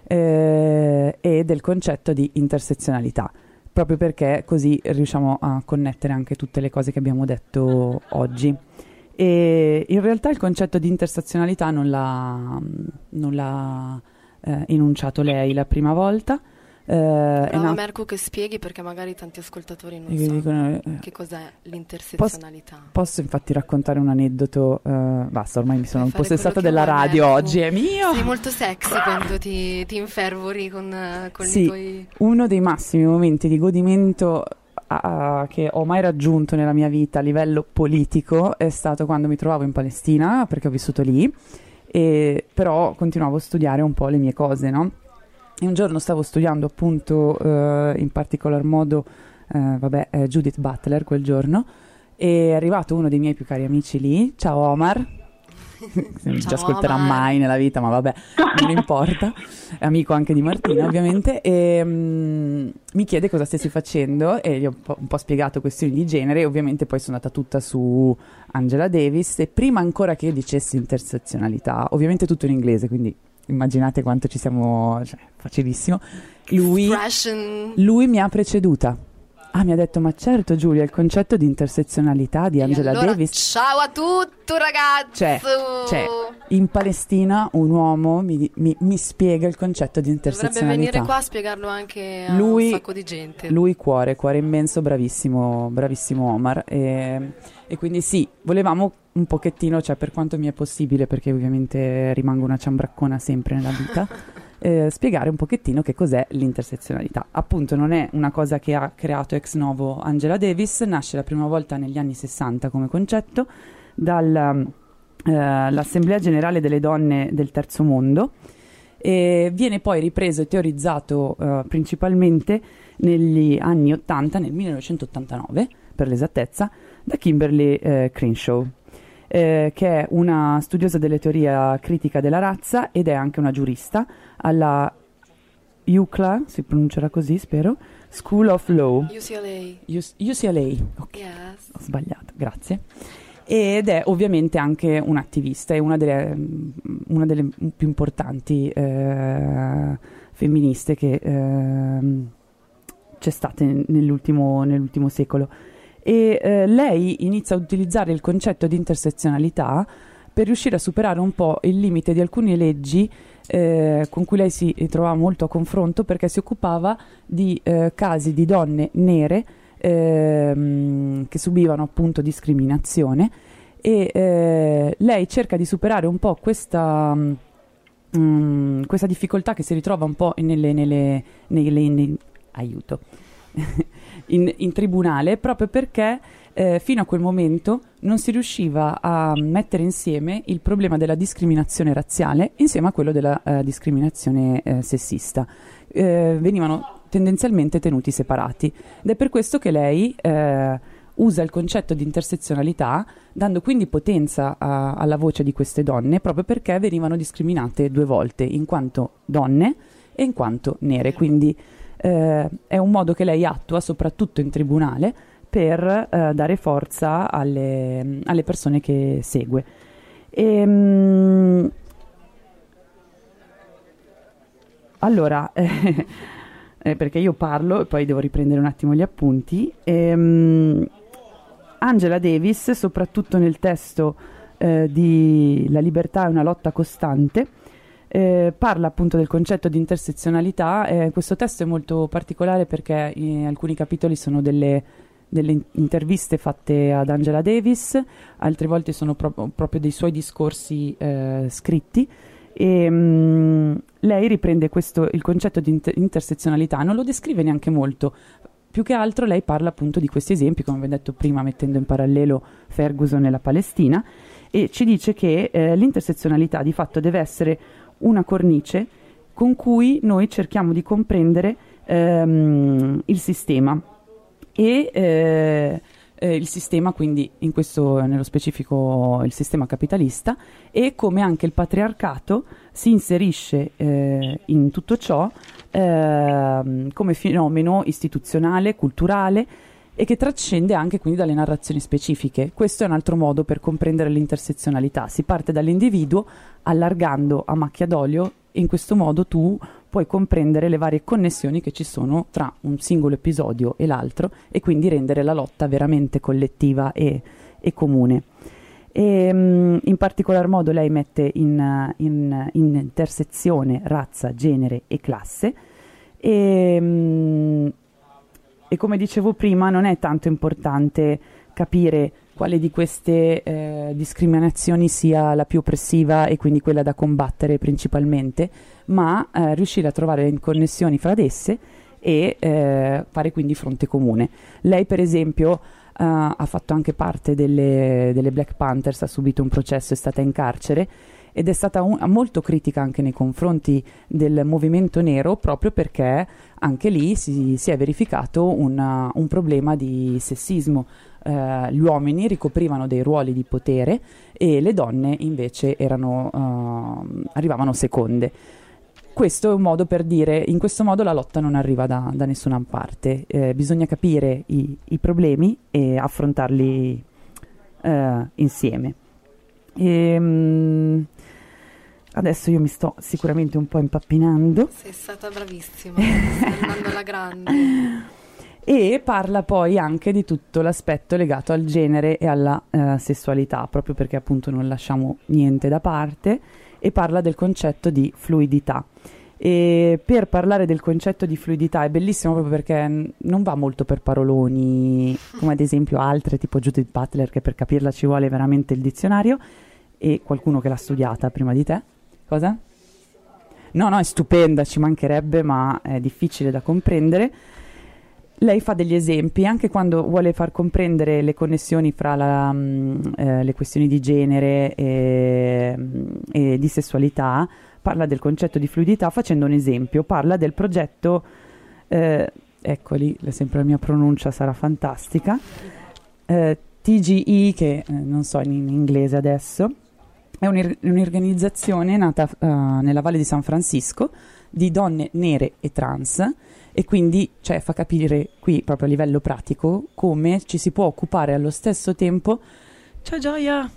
eh, e del concetto di intersezionalità, proprio perché così riusciamo a connettere anche tutte le cose che abbiamo detto oggi. E in realtà il concetto di intersezionalità non l'ha, non l'ha eh, enunciato lei la prima volta. Eh, Brava è una- Mercu che spieghi, perché magari tanti ascoltatori non E che sanno dicono, eh, che cos'è l'intersezionalità. Posso, posso infatti raccontare un aneddoto? eh, basta, ormai mi sono Puoi fare impossessata quello che della vuoi, radio Mercu. oggi, è mio! Sei molto sexy quando ti, ti infervori con, eh, con Sì, i tuoi... uno dei massimi momenti di godimento ah, che ho mai raggiunto nella mia vita a livello politico è stato quando mi trovavo in Palestina, perché ho vissuto lì, e però continuavo a studiare un po' le mie cose, no? E un giorno stavo studiando appunto eh, in particolar modo eh, vabbè, eh, Judith Butler quel giorno, e è arrivato uno dei miei più cari amici lì, ciao Omar, non ci Ciao, ascolterà Omar. mai nella vita, ma vabbè, non importa, è amico anche di Martina ovviamente, e mm, mi chiede cosa stessi facendo e gli ho un po', un po' spiegato questioni di genere, e ovviamente poi sono andata tutta su Angela Davis, e prima ancora che io dicessi intersezionalità, ovviamente tutto in inglese, quindi immaginate quanto ci siamo, cioè, facilissimo, lui, Expression. lui mi ha preceduta. Ah, mi ha detto, ma certo Giulia, il concetto di intersezionalità di E Angela allora, Davis. ciao a tutti ragazzi. Cioè, cioè, in Palestina un uomo mi, mi- mi spiega il concetto di Dovrebbe intersezionalità. venire qua a spiegarlo anche a Lui- un sacco di gente. Lui cuore, cuore immenso, bravissimo, bravissimo Omar. E, e quindi sì, volevamo un pochettino, cioè per quanto mi è possibile, perché ovviamente rimango una ciambraccona sempre nella vita, eh, spiegare un pochettino che cos'è l'intersezionalità. Appunto non è una cosa che ha creato ex novo Angela Davis, nasce la prima volta negli anni sessanta come concetto dall'Assemblea Generale delle Donne del Terzo Mondo, e viene poi ripreso e teorizzato eh, principalmente negli anni ottanta, nel millenovecentottantanove per l'esattezza, da Kimberly eh, Crenshaw, eh, che è una studiosa delle teoria critica della razza ed è anche una giurista alla U C L A, si pronuncerà così spero, School of Law. U C L A. U C L A, ok, Yes. ho sbagliato, grazie. Ed è ovviamente anche un'attivista, è una delle, una delle più importanti eh, femministe che eh, c'è stata nell'ultimo, nell'ultimo secolo. E eh, lei inizia a utilizzare il concetto di intersezionalità per riuscire a superare un po' il limite di alcune leggi eh, con cui lei si trovava molto a confronto, perché si occupava di eh, casi di donne nere ehm, che subivano appunto discriminazione, e eh, lei cerca di superare un po' questa, mm, questa difficoltà che si ritrova un po' nelle, nelle, nelle, nei- aiuto in, in tribunale, proprio perché eh, fino a quel momento non si riusciva a mettere insieme il problema della discriminazione razziale insieme a quello della eh, discriminazione eh, sessista. Eh, venivano tendenzialmente tenuti separati, ed è per questo che lei eh, usa il concetto di intersezionalità, dando quindi potenza a- alla voce di queste donne, proprio perché venivano discriminate due volte, in quanto donne e in quanto nere. Quindi eh, è un modo che lei attua soprattutto in tribunale per eh, dare forza alle, alle persone che segue. E, mh, allora, eh, eh, perché io parlo e poi devo riprendere un attimo gli appunti. E, mh, Angela Davis, soprattutto nel testo eh, di La libertà è una lotta costante, Eh, parla appunto del concetto di intersezionalità. Eh, questo testo è molto particolare perché in alcuni capitoli sono delle, delle in- interviste fatte ad Angela Davis, altre volte sono pro- proprio dei suoi discorsi eh, scritti, e mh, lei riprende questo, il concetto di inter- intersezionalità, non lo descrive neanche molto. Più che altro lei parla appunto di questi esempi, come vi ho detto prima, mettendo in parallelo Ferguson e la Palestina, e ci dice che eh, l'intersezionalità di fatto deve essere una cornice con cui noi cerchiamo di comprendere ehm, il sistema e eh, eh, il sistema, quindi in questo nello specifico il sistema capitalista, e come anche il patriarcato si inserisce eh, in tutto ciò eh, come fenomeno istituzionale, culturale, e che trascende anche quindi dalle narrazioni specifiche. Questo è un altro modo per comprendere l'intersezionalità. Si parte dall'individuo allargando a macchia d'olio, e in questo modo tu puoi comprendere le varie connessioni che ci sono tra un singolo episodio e l'altro, e quindi rendere la lotta veramente collettiva e, e comune. E, um, in particolar modo lei mette in, in, in intersezione razza, genere e classe, e um, E come dicevo prima, non è tanto importante capire quale di queste eh, discriminazioni sia la più oppressiva e quindi quella da combattere principalmente, ma eh, riuscire a trovare connessioni fra ad esse e eh, fare quindi fronte comune. Lei, per esempio, eh, ha fatto anche parte delle, delle Black Panthers, ha subito un processo, è stata in carcere, ed è stata un, molto critica anche nei confronti del movimento nero, proprio perché anche lì si, si è verificato una, un problema di sessismo. Eh, gli uomini ricoprivano dei ruoli di potere e le donne invece erano, uh, arrivavano seconde. Questo è un modo per dire, in questo modo la lotta non arriva da, da nessuna parte. Eh, bisogna capire i, i problemi e affrontarli uh, insieme. E, um, adesso io mi sto sicuramente un po' impappinando. Sei stata bravissima, stai andando alla grande. E parla poi anche di tutto l'aspetto legato al genere e alla uh, sessualità, proprio perché appunto non lasciamo niente da parte, e parla del concetto di fluidità. E per parlare del concetto di fluidità è bellissimo proprio perché n- non va molto per paroloni, come ad esempio altre tipo Judith Butler, che per capirla ci vuole veramente il dizionario, e qualcuno che l'ha studiata prima di te. Cosa? No, no, è stupenda, ci mancherebbe, ma è difficile da comprendere. Lei fa degli esempi anche quando vuole far comprendere le connessioni fra la, mh, eh, le questioni di genere e, e di sessualità. Parla del concetto di fluidità facendo un esempio. Parla del progetto, eh, eccoli, sempre la mia pronuncia sarà fantastica, eh, T G I, che eh, non so in, in inglese adesso. È un'ir- un'organizzazione nata uh, nella Valle di San Francisco di donne nere e trans, e quindi cioè, fa capire qui proprio a livello pratico come ci si può occupare allo stesso tempo, ciao Gioia,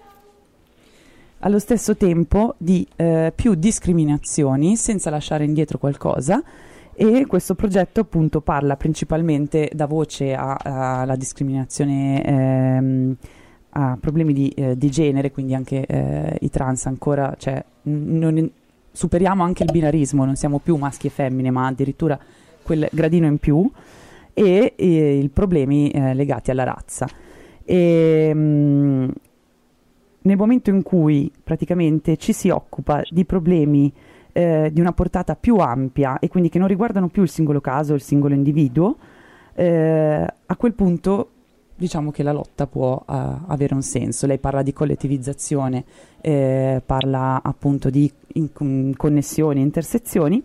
allo stesso tempo di eh, più discriminazioni senza lasciare indietro qualcosa. E questo progetto appunto parla principalmente, dà voce alla discriminazione, ehm, a problemi di, eh, di genere, quindi anche eh, i trans ancora, cioè n- non, superiamo anche il binarismo, non siamo più maschi e femmine, ma addirittura quel gradino in più, e, e i problemi eh, legati alla razza. E, mh, nel momento in cui praticamente ci si occupa di problemi eh, di una portata più ampia, e quindi che non riguardano più il singolo caso, il singolo individuo, eh, a quel punto diciamo che la lotta può uh, avere un senso. Lei parla di collettivizzazione, eh, parla appunto di in- in connessioni, intersezioni,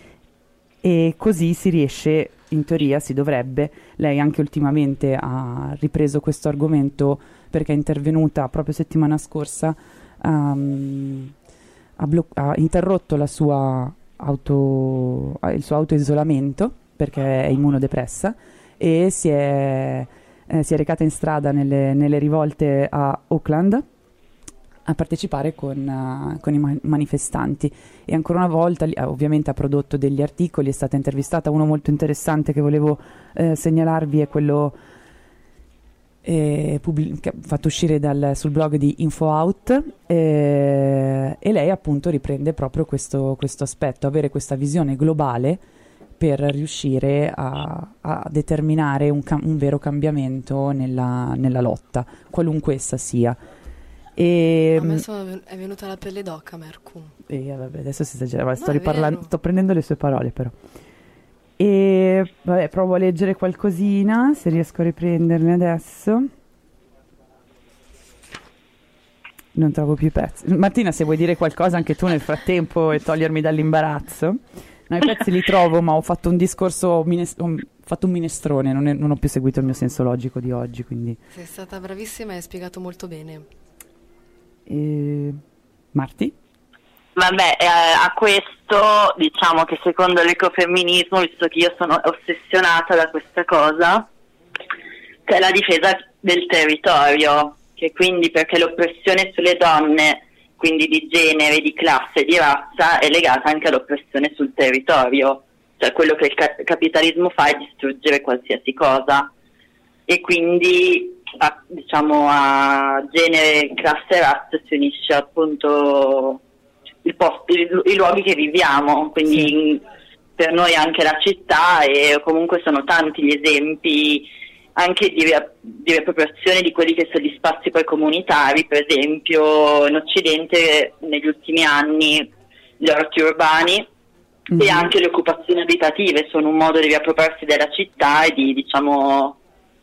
e così si riesce, in teoria si dovrebbe. Lei anche ultimamente ha ripreso questo argomento perché è intervenuta proprio settimana scorsa, um, ha, blo- ha interrotto la sua auto, il suo autoisolamento perché è immunodepressa, e si è eh, si è recata in strada nelle, nelle rivolte a Auckland a partecipare con, uh, con i ma- manifestanti, e ancora una volta li- ovviamente ha prodotto degli articoli, è stata intervistata. Uno molto interessante che volevo eh, segnalarvi è quello eh, pubblic- che fatto uscire dal, sul blog di InfoOut, eh, e lei appunto riprende proprio questo, questo aspetto, avere questa visione globale per riuscire a, a determinare un, cam- un vero cambiamento nella, nella lotta, qualunque essa sia. E, a me sono, è venuta la pelle d'oca, Mercu. E vabbè, adesso si esagera, no, sto, riparlando, sto prendendo le sue parole però. E vabbè, provo a leggere qualcosina, se riesco a riprenderle adesso. Non trovo più i pezzi. Martina, se vuoi dire qualcosa anche tu nel frattempo e togliermi dall'imbarazzo. No, i pezzi li trovo, ma ho fatto un discorso, mines- ho fatto un minestrone, non, è, non ho più seguito il mio senso logico di oggi, quindi... Sei stata bravissima e hai spiegato molto bene. E... Marti? Vabbè, eh, a questo diciamo che secondo l'ecofemminismo, visto che io sono ossessionata da questa cosa, che è la difesa del territorio, che quindi perché l'oppressione sulle donne, quindi di genere, di classe, di razza, è legata anche all'oppressione sul territorio, cioè quello che il ca- capitalismo fa è distruggere qualsiasi cosa, e quindi a, diciamo a genere, classe e razza si unisce appunto il posto, i, i luoghi che viviamo, quindi sì. Per noi anche la città, e comunque sono tanti gli esempi anche di, di riappropriazione di quelli che sono gli spazi poi comunitari. Per esempio in Occidente negli ultimi anni gli orti urbani mm-hmm. e anche le occupazioni abitative sono un modo di riappropriarsi della città e di diciamo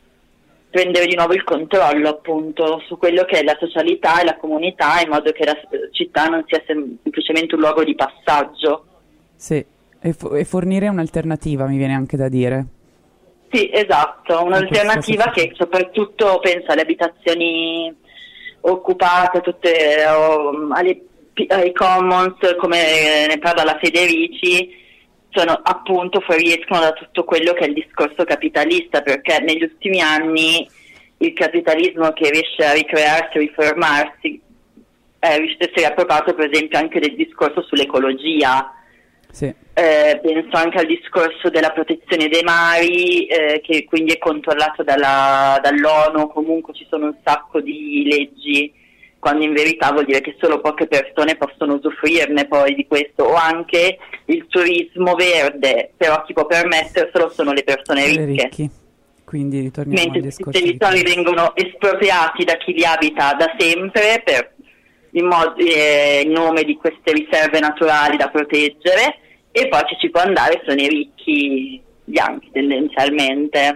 prendere di nuovo il controllo appunto su quello che è la socialità e la comunità, in modo che la città non sia sem- semplicemente un luogo di passaggio. Sì, e, fo- e fornire un'alternativa, mi viene anche da dire. Sì, esatto, un'alternativa che soprattutto pensa alle abitazioni occupate, tutte oh, alle, ai commons, come ne parla la Federici, sono appunto fuoriescono da tutto quello che è il discorso capitalista, perché negli ultimi anni il capitalismo che riesce a ricrearsi, a riformarsi, è riuscito a essere appropriato per esempio anche del discorso sull'ecologia. Sì. Eh, penso anche al discorso della protezione dei mari, eh, che quindi è controllato dalla, dall'ONU, comunque ci sono un sacco di leggi, quando in verità vuol dire che solo poche persone possono usufruirne poi di questo, o anche il turismo verde, però chi può permetterselo sono le persone ricche. Le ricchi. Quindi ritorniamo mentre al discorso. I territori di... vengono espropriati da chi li abita da sempre per in, mod- eh, in nome di queste riserve naturali da proteggere, e poi chi ci può andare sono i ricchi bianchi tendenzialmente.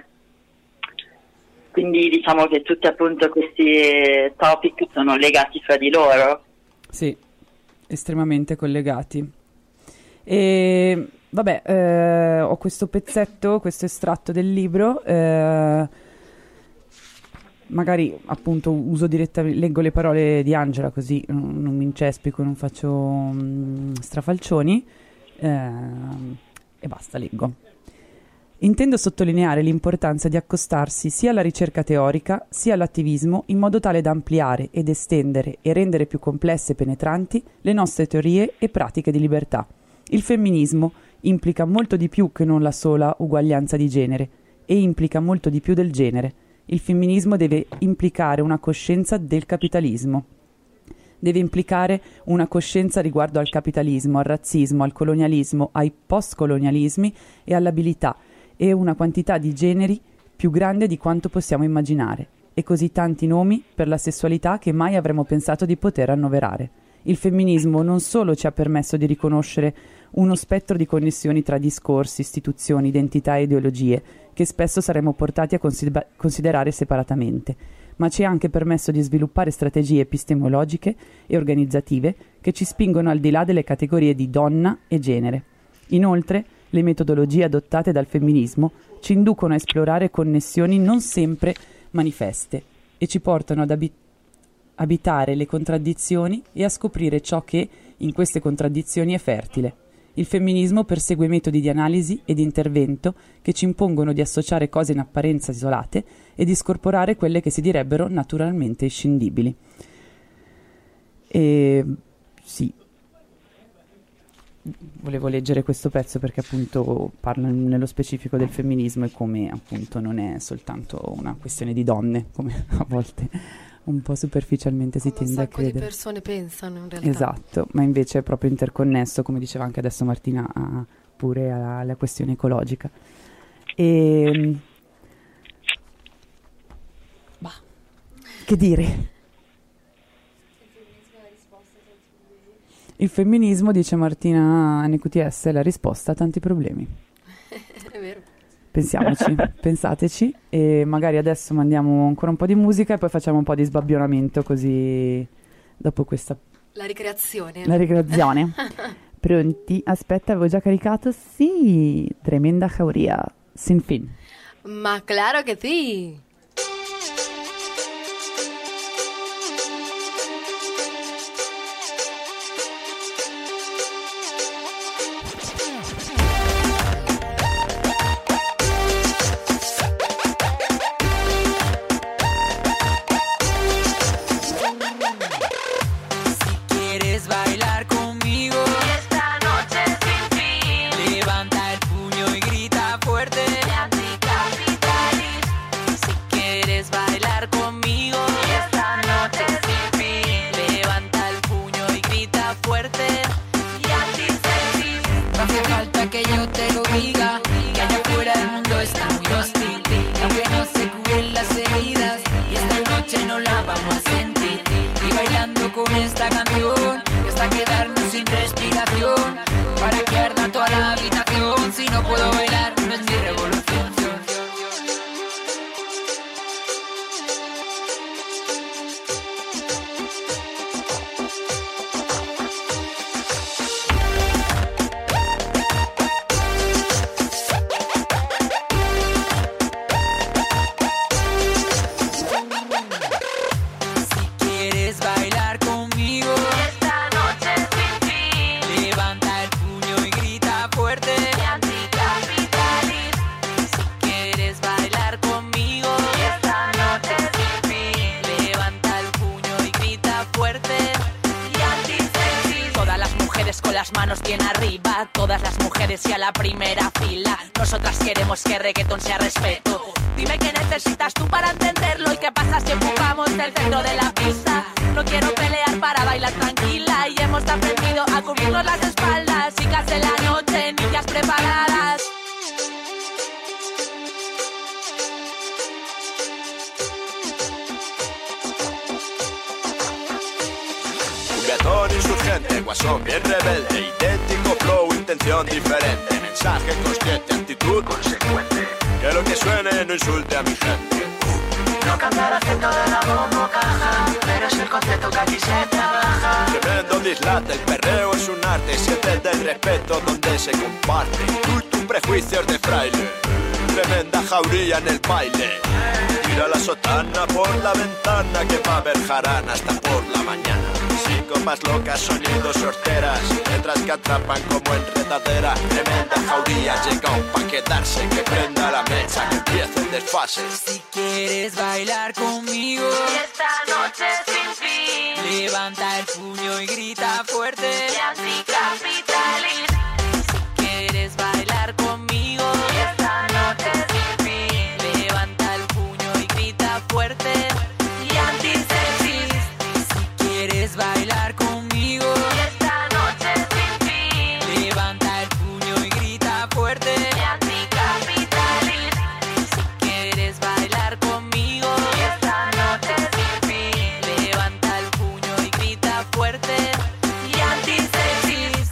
Quindi diciamo che tutti appunto questi topic sono legati fra di loro. Sì, estremamente collegati. E vabbè, eh, ho questo pezzetto, questo estratto del libro, eh, magari appunto uso direttamente, leggo le parole di Angela così non, non mi incespico, non faccio um, strafalcioni, eh, e basta, leggo. Intendo sottolineare l'importanza di accostarsi sia alla ricerca teorica sia all'attivismo in modo tale da ampliare ed estendere e rendere più complesse e penetranti le nostre teorie e pratiche di libertà. Il femminismo implica molto di più che non la sola uguaglianza di genere, e implica molto di più del genere. Il femminismo deve implicare una coscienza del capitalismo. Deve implicare una coscienza riguardo al capitalismo, al razzismo, al colonialismo, ai postcolonialismi e all'abilità, e una quantità di generi più grande di quanto possiamo immaginare, e così tanti nomi per la sessualità che mai avremmo pensato di poter annoverare. Il femminismo non solo ci ha permesso di riconoscere uno spettro di connessioni tra discorsi, istituzioni, identità e ideologie, che spesso saremmo portati a consider- considerare separatamente, ma ci ha anche permesso di sviluppare strategie epistemologiche e organizzative che ci spingono al di là delle categorie di donna e genere. Inoltre, le metodologie adottate dal femminismo ci inducono a esplorare connessioni non sempre manifeste e ci portano ad abi- abitare le contraddizioni e a scoprire ciò che in queste contraddizioni è fertile. Il femminismo persegue metodi di analisi e di intervento che ci impongono di associare cose in apparenza isolate e di scorporare quelle che si direbbero naturalmente inscindibili. E sì, volevo leggere questo pezzo perché appunto parla nello specifico del femminismo e come appunto non è soltanto una questione di donne, come a volte un po' superficialmente si tende a credere. Un sacco di persone pensano in realtà. Esatto, ma invece è proprio interconnesso, come diceva anche adesso Martina, a, pure alla, alla questione ecologica. E bah, che dire? Il femminismo, dice Martina N Q T S, è la risposta a tanti problemi. È vero. Pensiamoci, pensateci, e magari adesso mandiamo ancora un po' di musica e poi facciamo un po' di sbabbionamento, così dopo questa... La ricreazione. La ricreazione. Pronti? Aspetta, avevo già caricato? Sì, tremenda jauría, sin fin. Ma claro che sì! Insurgente, guasón bien rebelde, idéntico flow, intención diferente, mensaje consciente, actitud consecuente, que lo que suene no insulte a mi gente. No cambiar acento de la bombo caja, pero es el concepto que aquí se trabaja. Tremendo dislate, el perreo es un arte, sientes del respeto donde se comparte. Tú y tus prejuicios de fraile, tremenda jauría en el baile. Tira la sotana por la ventana que va a haber jarana hasta por la mañana. Psicopas locas, sonidos sorteras, letras que atrapan como enredadera. Tremenda jauría llegó pa' quedarse, que prenda la mecha, que empiece el desfase. Si quieres bailar conmigo esta noche sin fin, levanta el puño y grita fuerte y anticapitalismo. Si quieres bailar conmigo esta noche sin fin, levanta el puño y grita fuerte y antisexismo. Si quieres bailar conmigo esta noche sin fin, levanta el puño y grita fuerte y anticapitalismo. Si quieres bailar conmigo esta noche sin fin, levanta el puño y grita fuerte y antisexismo.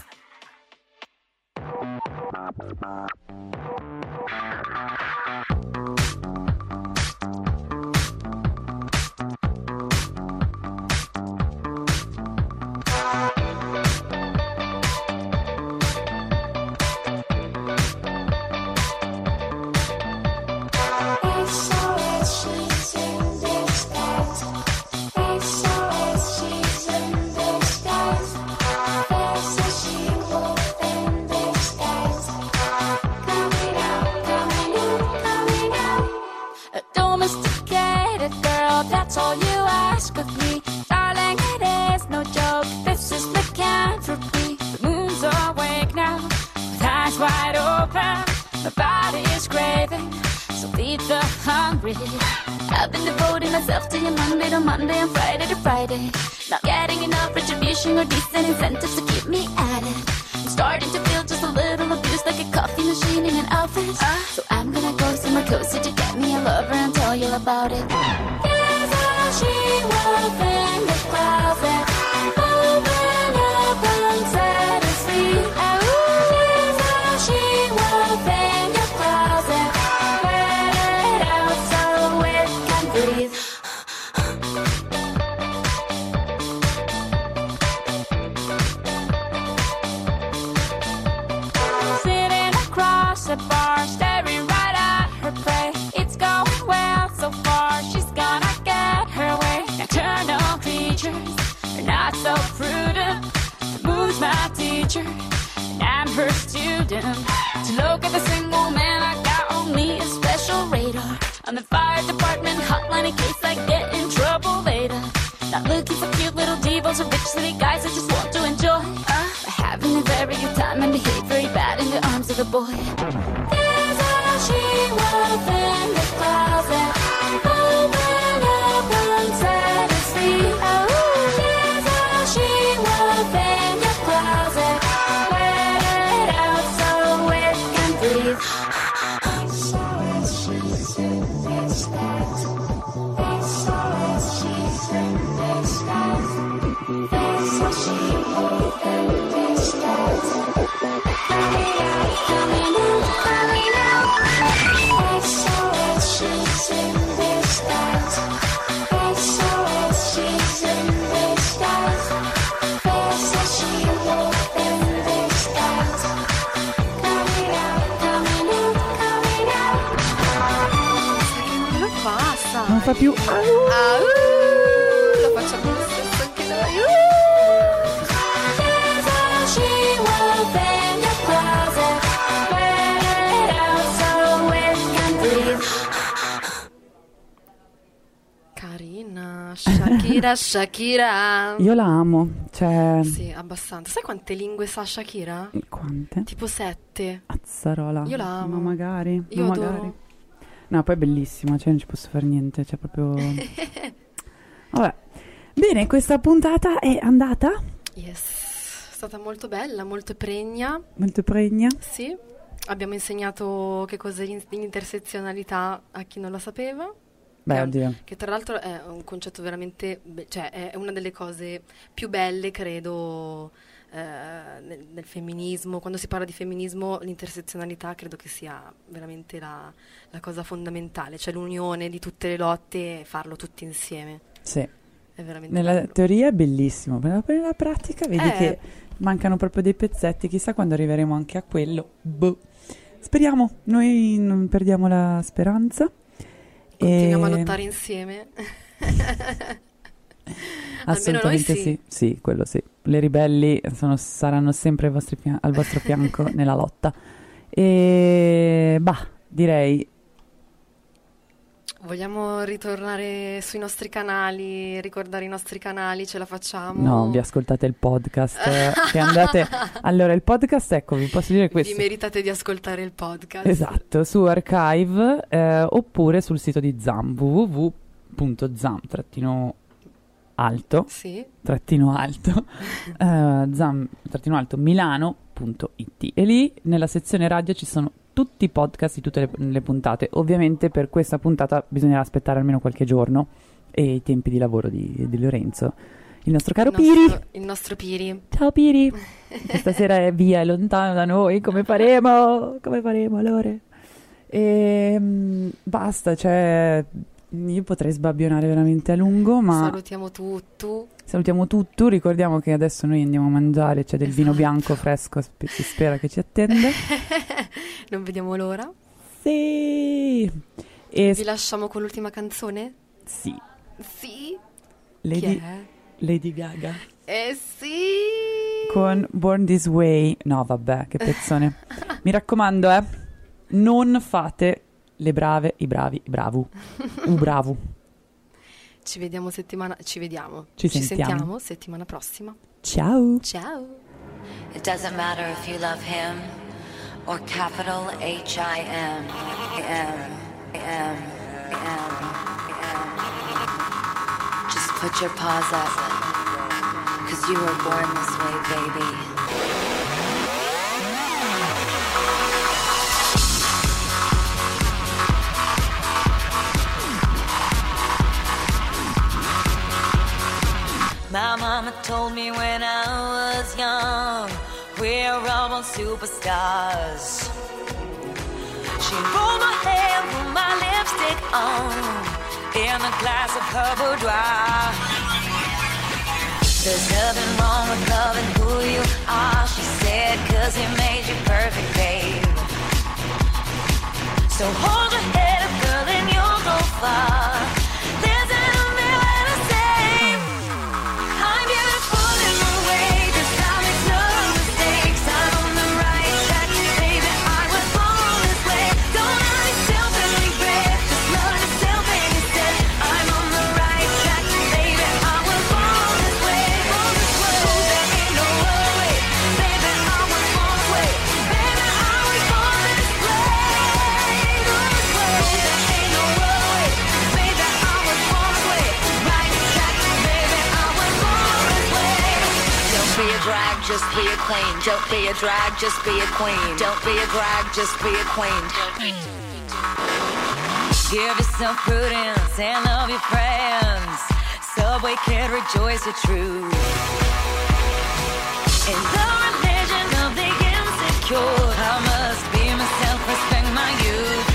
girl, that's all you ask of me. Darling, it is no joke, this is lycanthropy. The moon's awake now, with eyes wide open. My body is craving, so feed the hungry. I've been devoting myself to you Monday to Monday and Friday to Friday. Not getting enough retribution or decent incentives to keep me at it. I'm starting to feel just a little abused, like a coffee machine in an office. uh, So I'm gonna go somewhere cozy to get me a lover and tell you about it. Here's how she was in the closet, moving up unsaid asleep. Here's how she was in your closet, let it out so it can breathe. Sitting across the bar, staring right at her prey. It's going well so far, she's gonna get her way. Nocturnal creatures are not so prudent. The moon's my teacher, and I'm her student. To look at the single man, I got only a special radar. On the fire department hotline in case I get in trouble later. Not looking for cute little divas or rich city guys I just want to enjoy. Uh, having a very good time and behave very bad in the arms of a boy. Here's how she was in the closet, moving up unsaid asleep. Here's how she was in your closet, let it out so it can breathe. So as she's in this night, so as she's in this night, so she moved in this night. Coming out, coming out, coming out. So as she's in this night, so as she's in this night, so she moved in this night. Coming out, coming out, coming out. Non passa. Non fa più. Ah, uh, lo facciamo lo stesso anche noi. Uh. Here's how she was in your closet, let it out so it can breathe. Carina, Shakira, Shakira. Io la amo, cioè... Sì, abbastanza. Sai quante lingue sa Shakira? Quante? Tipo sette. Azzarola. Io la amo. Ma magari. Io ma adoro. magari. No, poi è bellissima, cioè non ci posso fare niente, cioè proprio... Vabbè. Bene, questa puntata è andata? Yes, è stata molto bella, molto pregna. Molto pregna? Sì, abbiamo insegnato che cos'è l'in- l'intersezionalità a chi non la sapeva. Beh, che, oddio. che tra l'altro è un concetto veramente, be- cioè è una delle cose più belle, credo, eh, nel, nel femminismo. Quando si parla di femminismo, l'intersezionalità credo che sia veramente la, la cosa fondamentale, cioè l'unione di tutte le lotte e farlo tutti insieme. Sì. È veramente Nella bello. teoria è bellissimo, però poi nella pratica vedi Eh. che mancano proprio dei pezzetti, chissà quando arriveremo anche a quello. Boh. Speriamo, noi non perdiamo la speranza. Continuiamo E- a lottare insieme. Almeno noi Assolutamente sì. sì. Sì, quello sì. Le ribelli sono- saranno sempre ai vostri fia- al vostro fianco nella lotta. E bah, direi Vogliamo ritornare sui nostri canali, ricordare i nostri canali, ce la facciamo? no, vi ascoltate il podcast, eh, che andate allora il podcast, ecco, vi posso dire Vi questo. meritate di ascoltare il podcast. Esatto, su Archive eh, oppure sul sito di Zam, w w w punto zam trattino alto Sì. trattino alto eh, zam trattino alto milano punto it, e lì nella sezione radio ci sono tutti i podcast di tutte le, le puntate. Ovviamente per questa puntata bisognerà aspettare almeno qualche giorno e i tempi di lavoro di, di Lorenzo, il nostro caro Il nostro- Piri. Il nostro Piri. Ciao Piri, questa sera è via, è lontano da noi, come faremo? Come faremo allora? E mm, basta, cioè io potrei sbabbionare veramente a lungo, ma Salutiamo tutto. salutiamo tutto, ricordiamo che adesso noi andiamo a mangiare, c'è del vino Esatto. bianco fresco, sp- si spera che ci attenda. Non vediamo l'ora. Sì! E Vi s- lasciamo con l'ultima canzone? sì, Sì. Lady, Chi è? Lady Gaga Eh sì. con Born This Way. No, vabbè, che pezzone. Mi raccomando, eh, non fate le brave, i bravi, i bravu. U bravu. Ci vediamo settimana ci vediamo. Ci Ci sentiamo. sentiamo settimana prossima. Ciao. Ciao. It doesn't matter if you love him or capital H I M. M, M, M, M. Just put your paws up, 'cause you were born this way, baby. My mama told me when I was young, we're all born superstars. She rolled my hair, put my lipstick on, in a glass of her boudoir. There's nothing wrong with loving who you are, she said, 'cause he made you perfect, babe. So hold your head up, girl, and you'll go far. Listen to me when I say I'm beautiful in my way, 'cause I make no mistakes. I'm on the right track, baby, I was born this way. Don't hurt yourself and regret, just love yourself instead. I'm on the right track, baby, I was born this way. Born this way. Oh, there ain't no other way, baby, I was born this way. Baby, I was born this way. Born this way. Oh, there ain't no other way, baby, I was born this way. Right track, baby, I was born this way. Don't be a drag, just be a queen. Don't be a drag, just be a queen. Don't be a drag, just be a queen. Give yourself prudence and love your friends. Subway kid, rejoice your truth. In the religion of the insecure, I must be myself, respect my youth.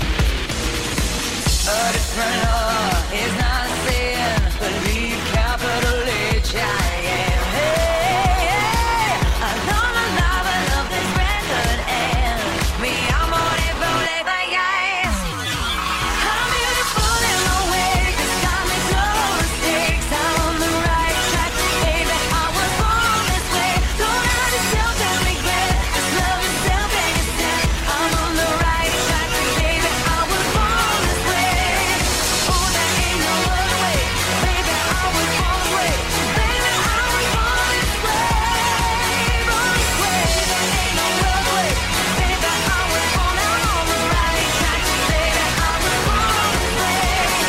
A different law is not a sin. Believe capital H I M. Hey, hey. I love my life, I love this record, and me, I'm on it, roll it like ice. I'm beautiful in my way, 'cause I make no mistakes. I'm on the right track, baby, I was born this way. Don't hurt yourself and regret, just love yourself instead. I'm on the right track, baby, I was born this way. Oh, there ain't no other way, baby, I was born this way. Baby, I was born this way. Born this way. There ain't no other way, baby, I was born. I'm on the right track, baby, I was born this way.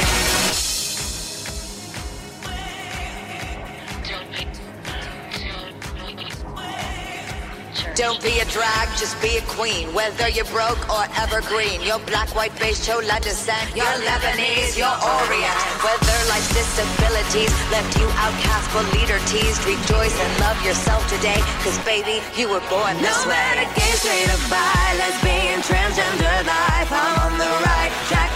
Don't be a drag, just be a queen. Whether you're broke or evergreen, you're black, white, beige, chola descent, you're Lebanese, you're Orient. Whether life's disabilities left you outcast but leader teased, rejoice and love yourself today, 'cause baby, you were born this way. No matter gay, straight or bi, lesbian, transgender life, I'm on the right track.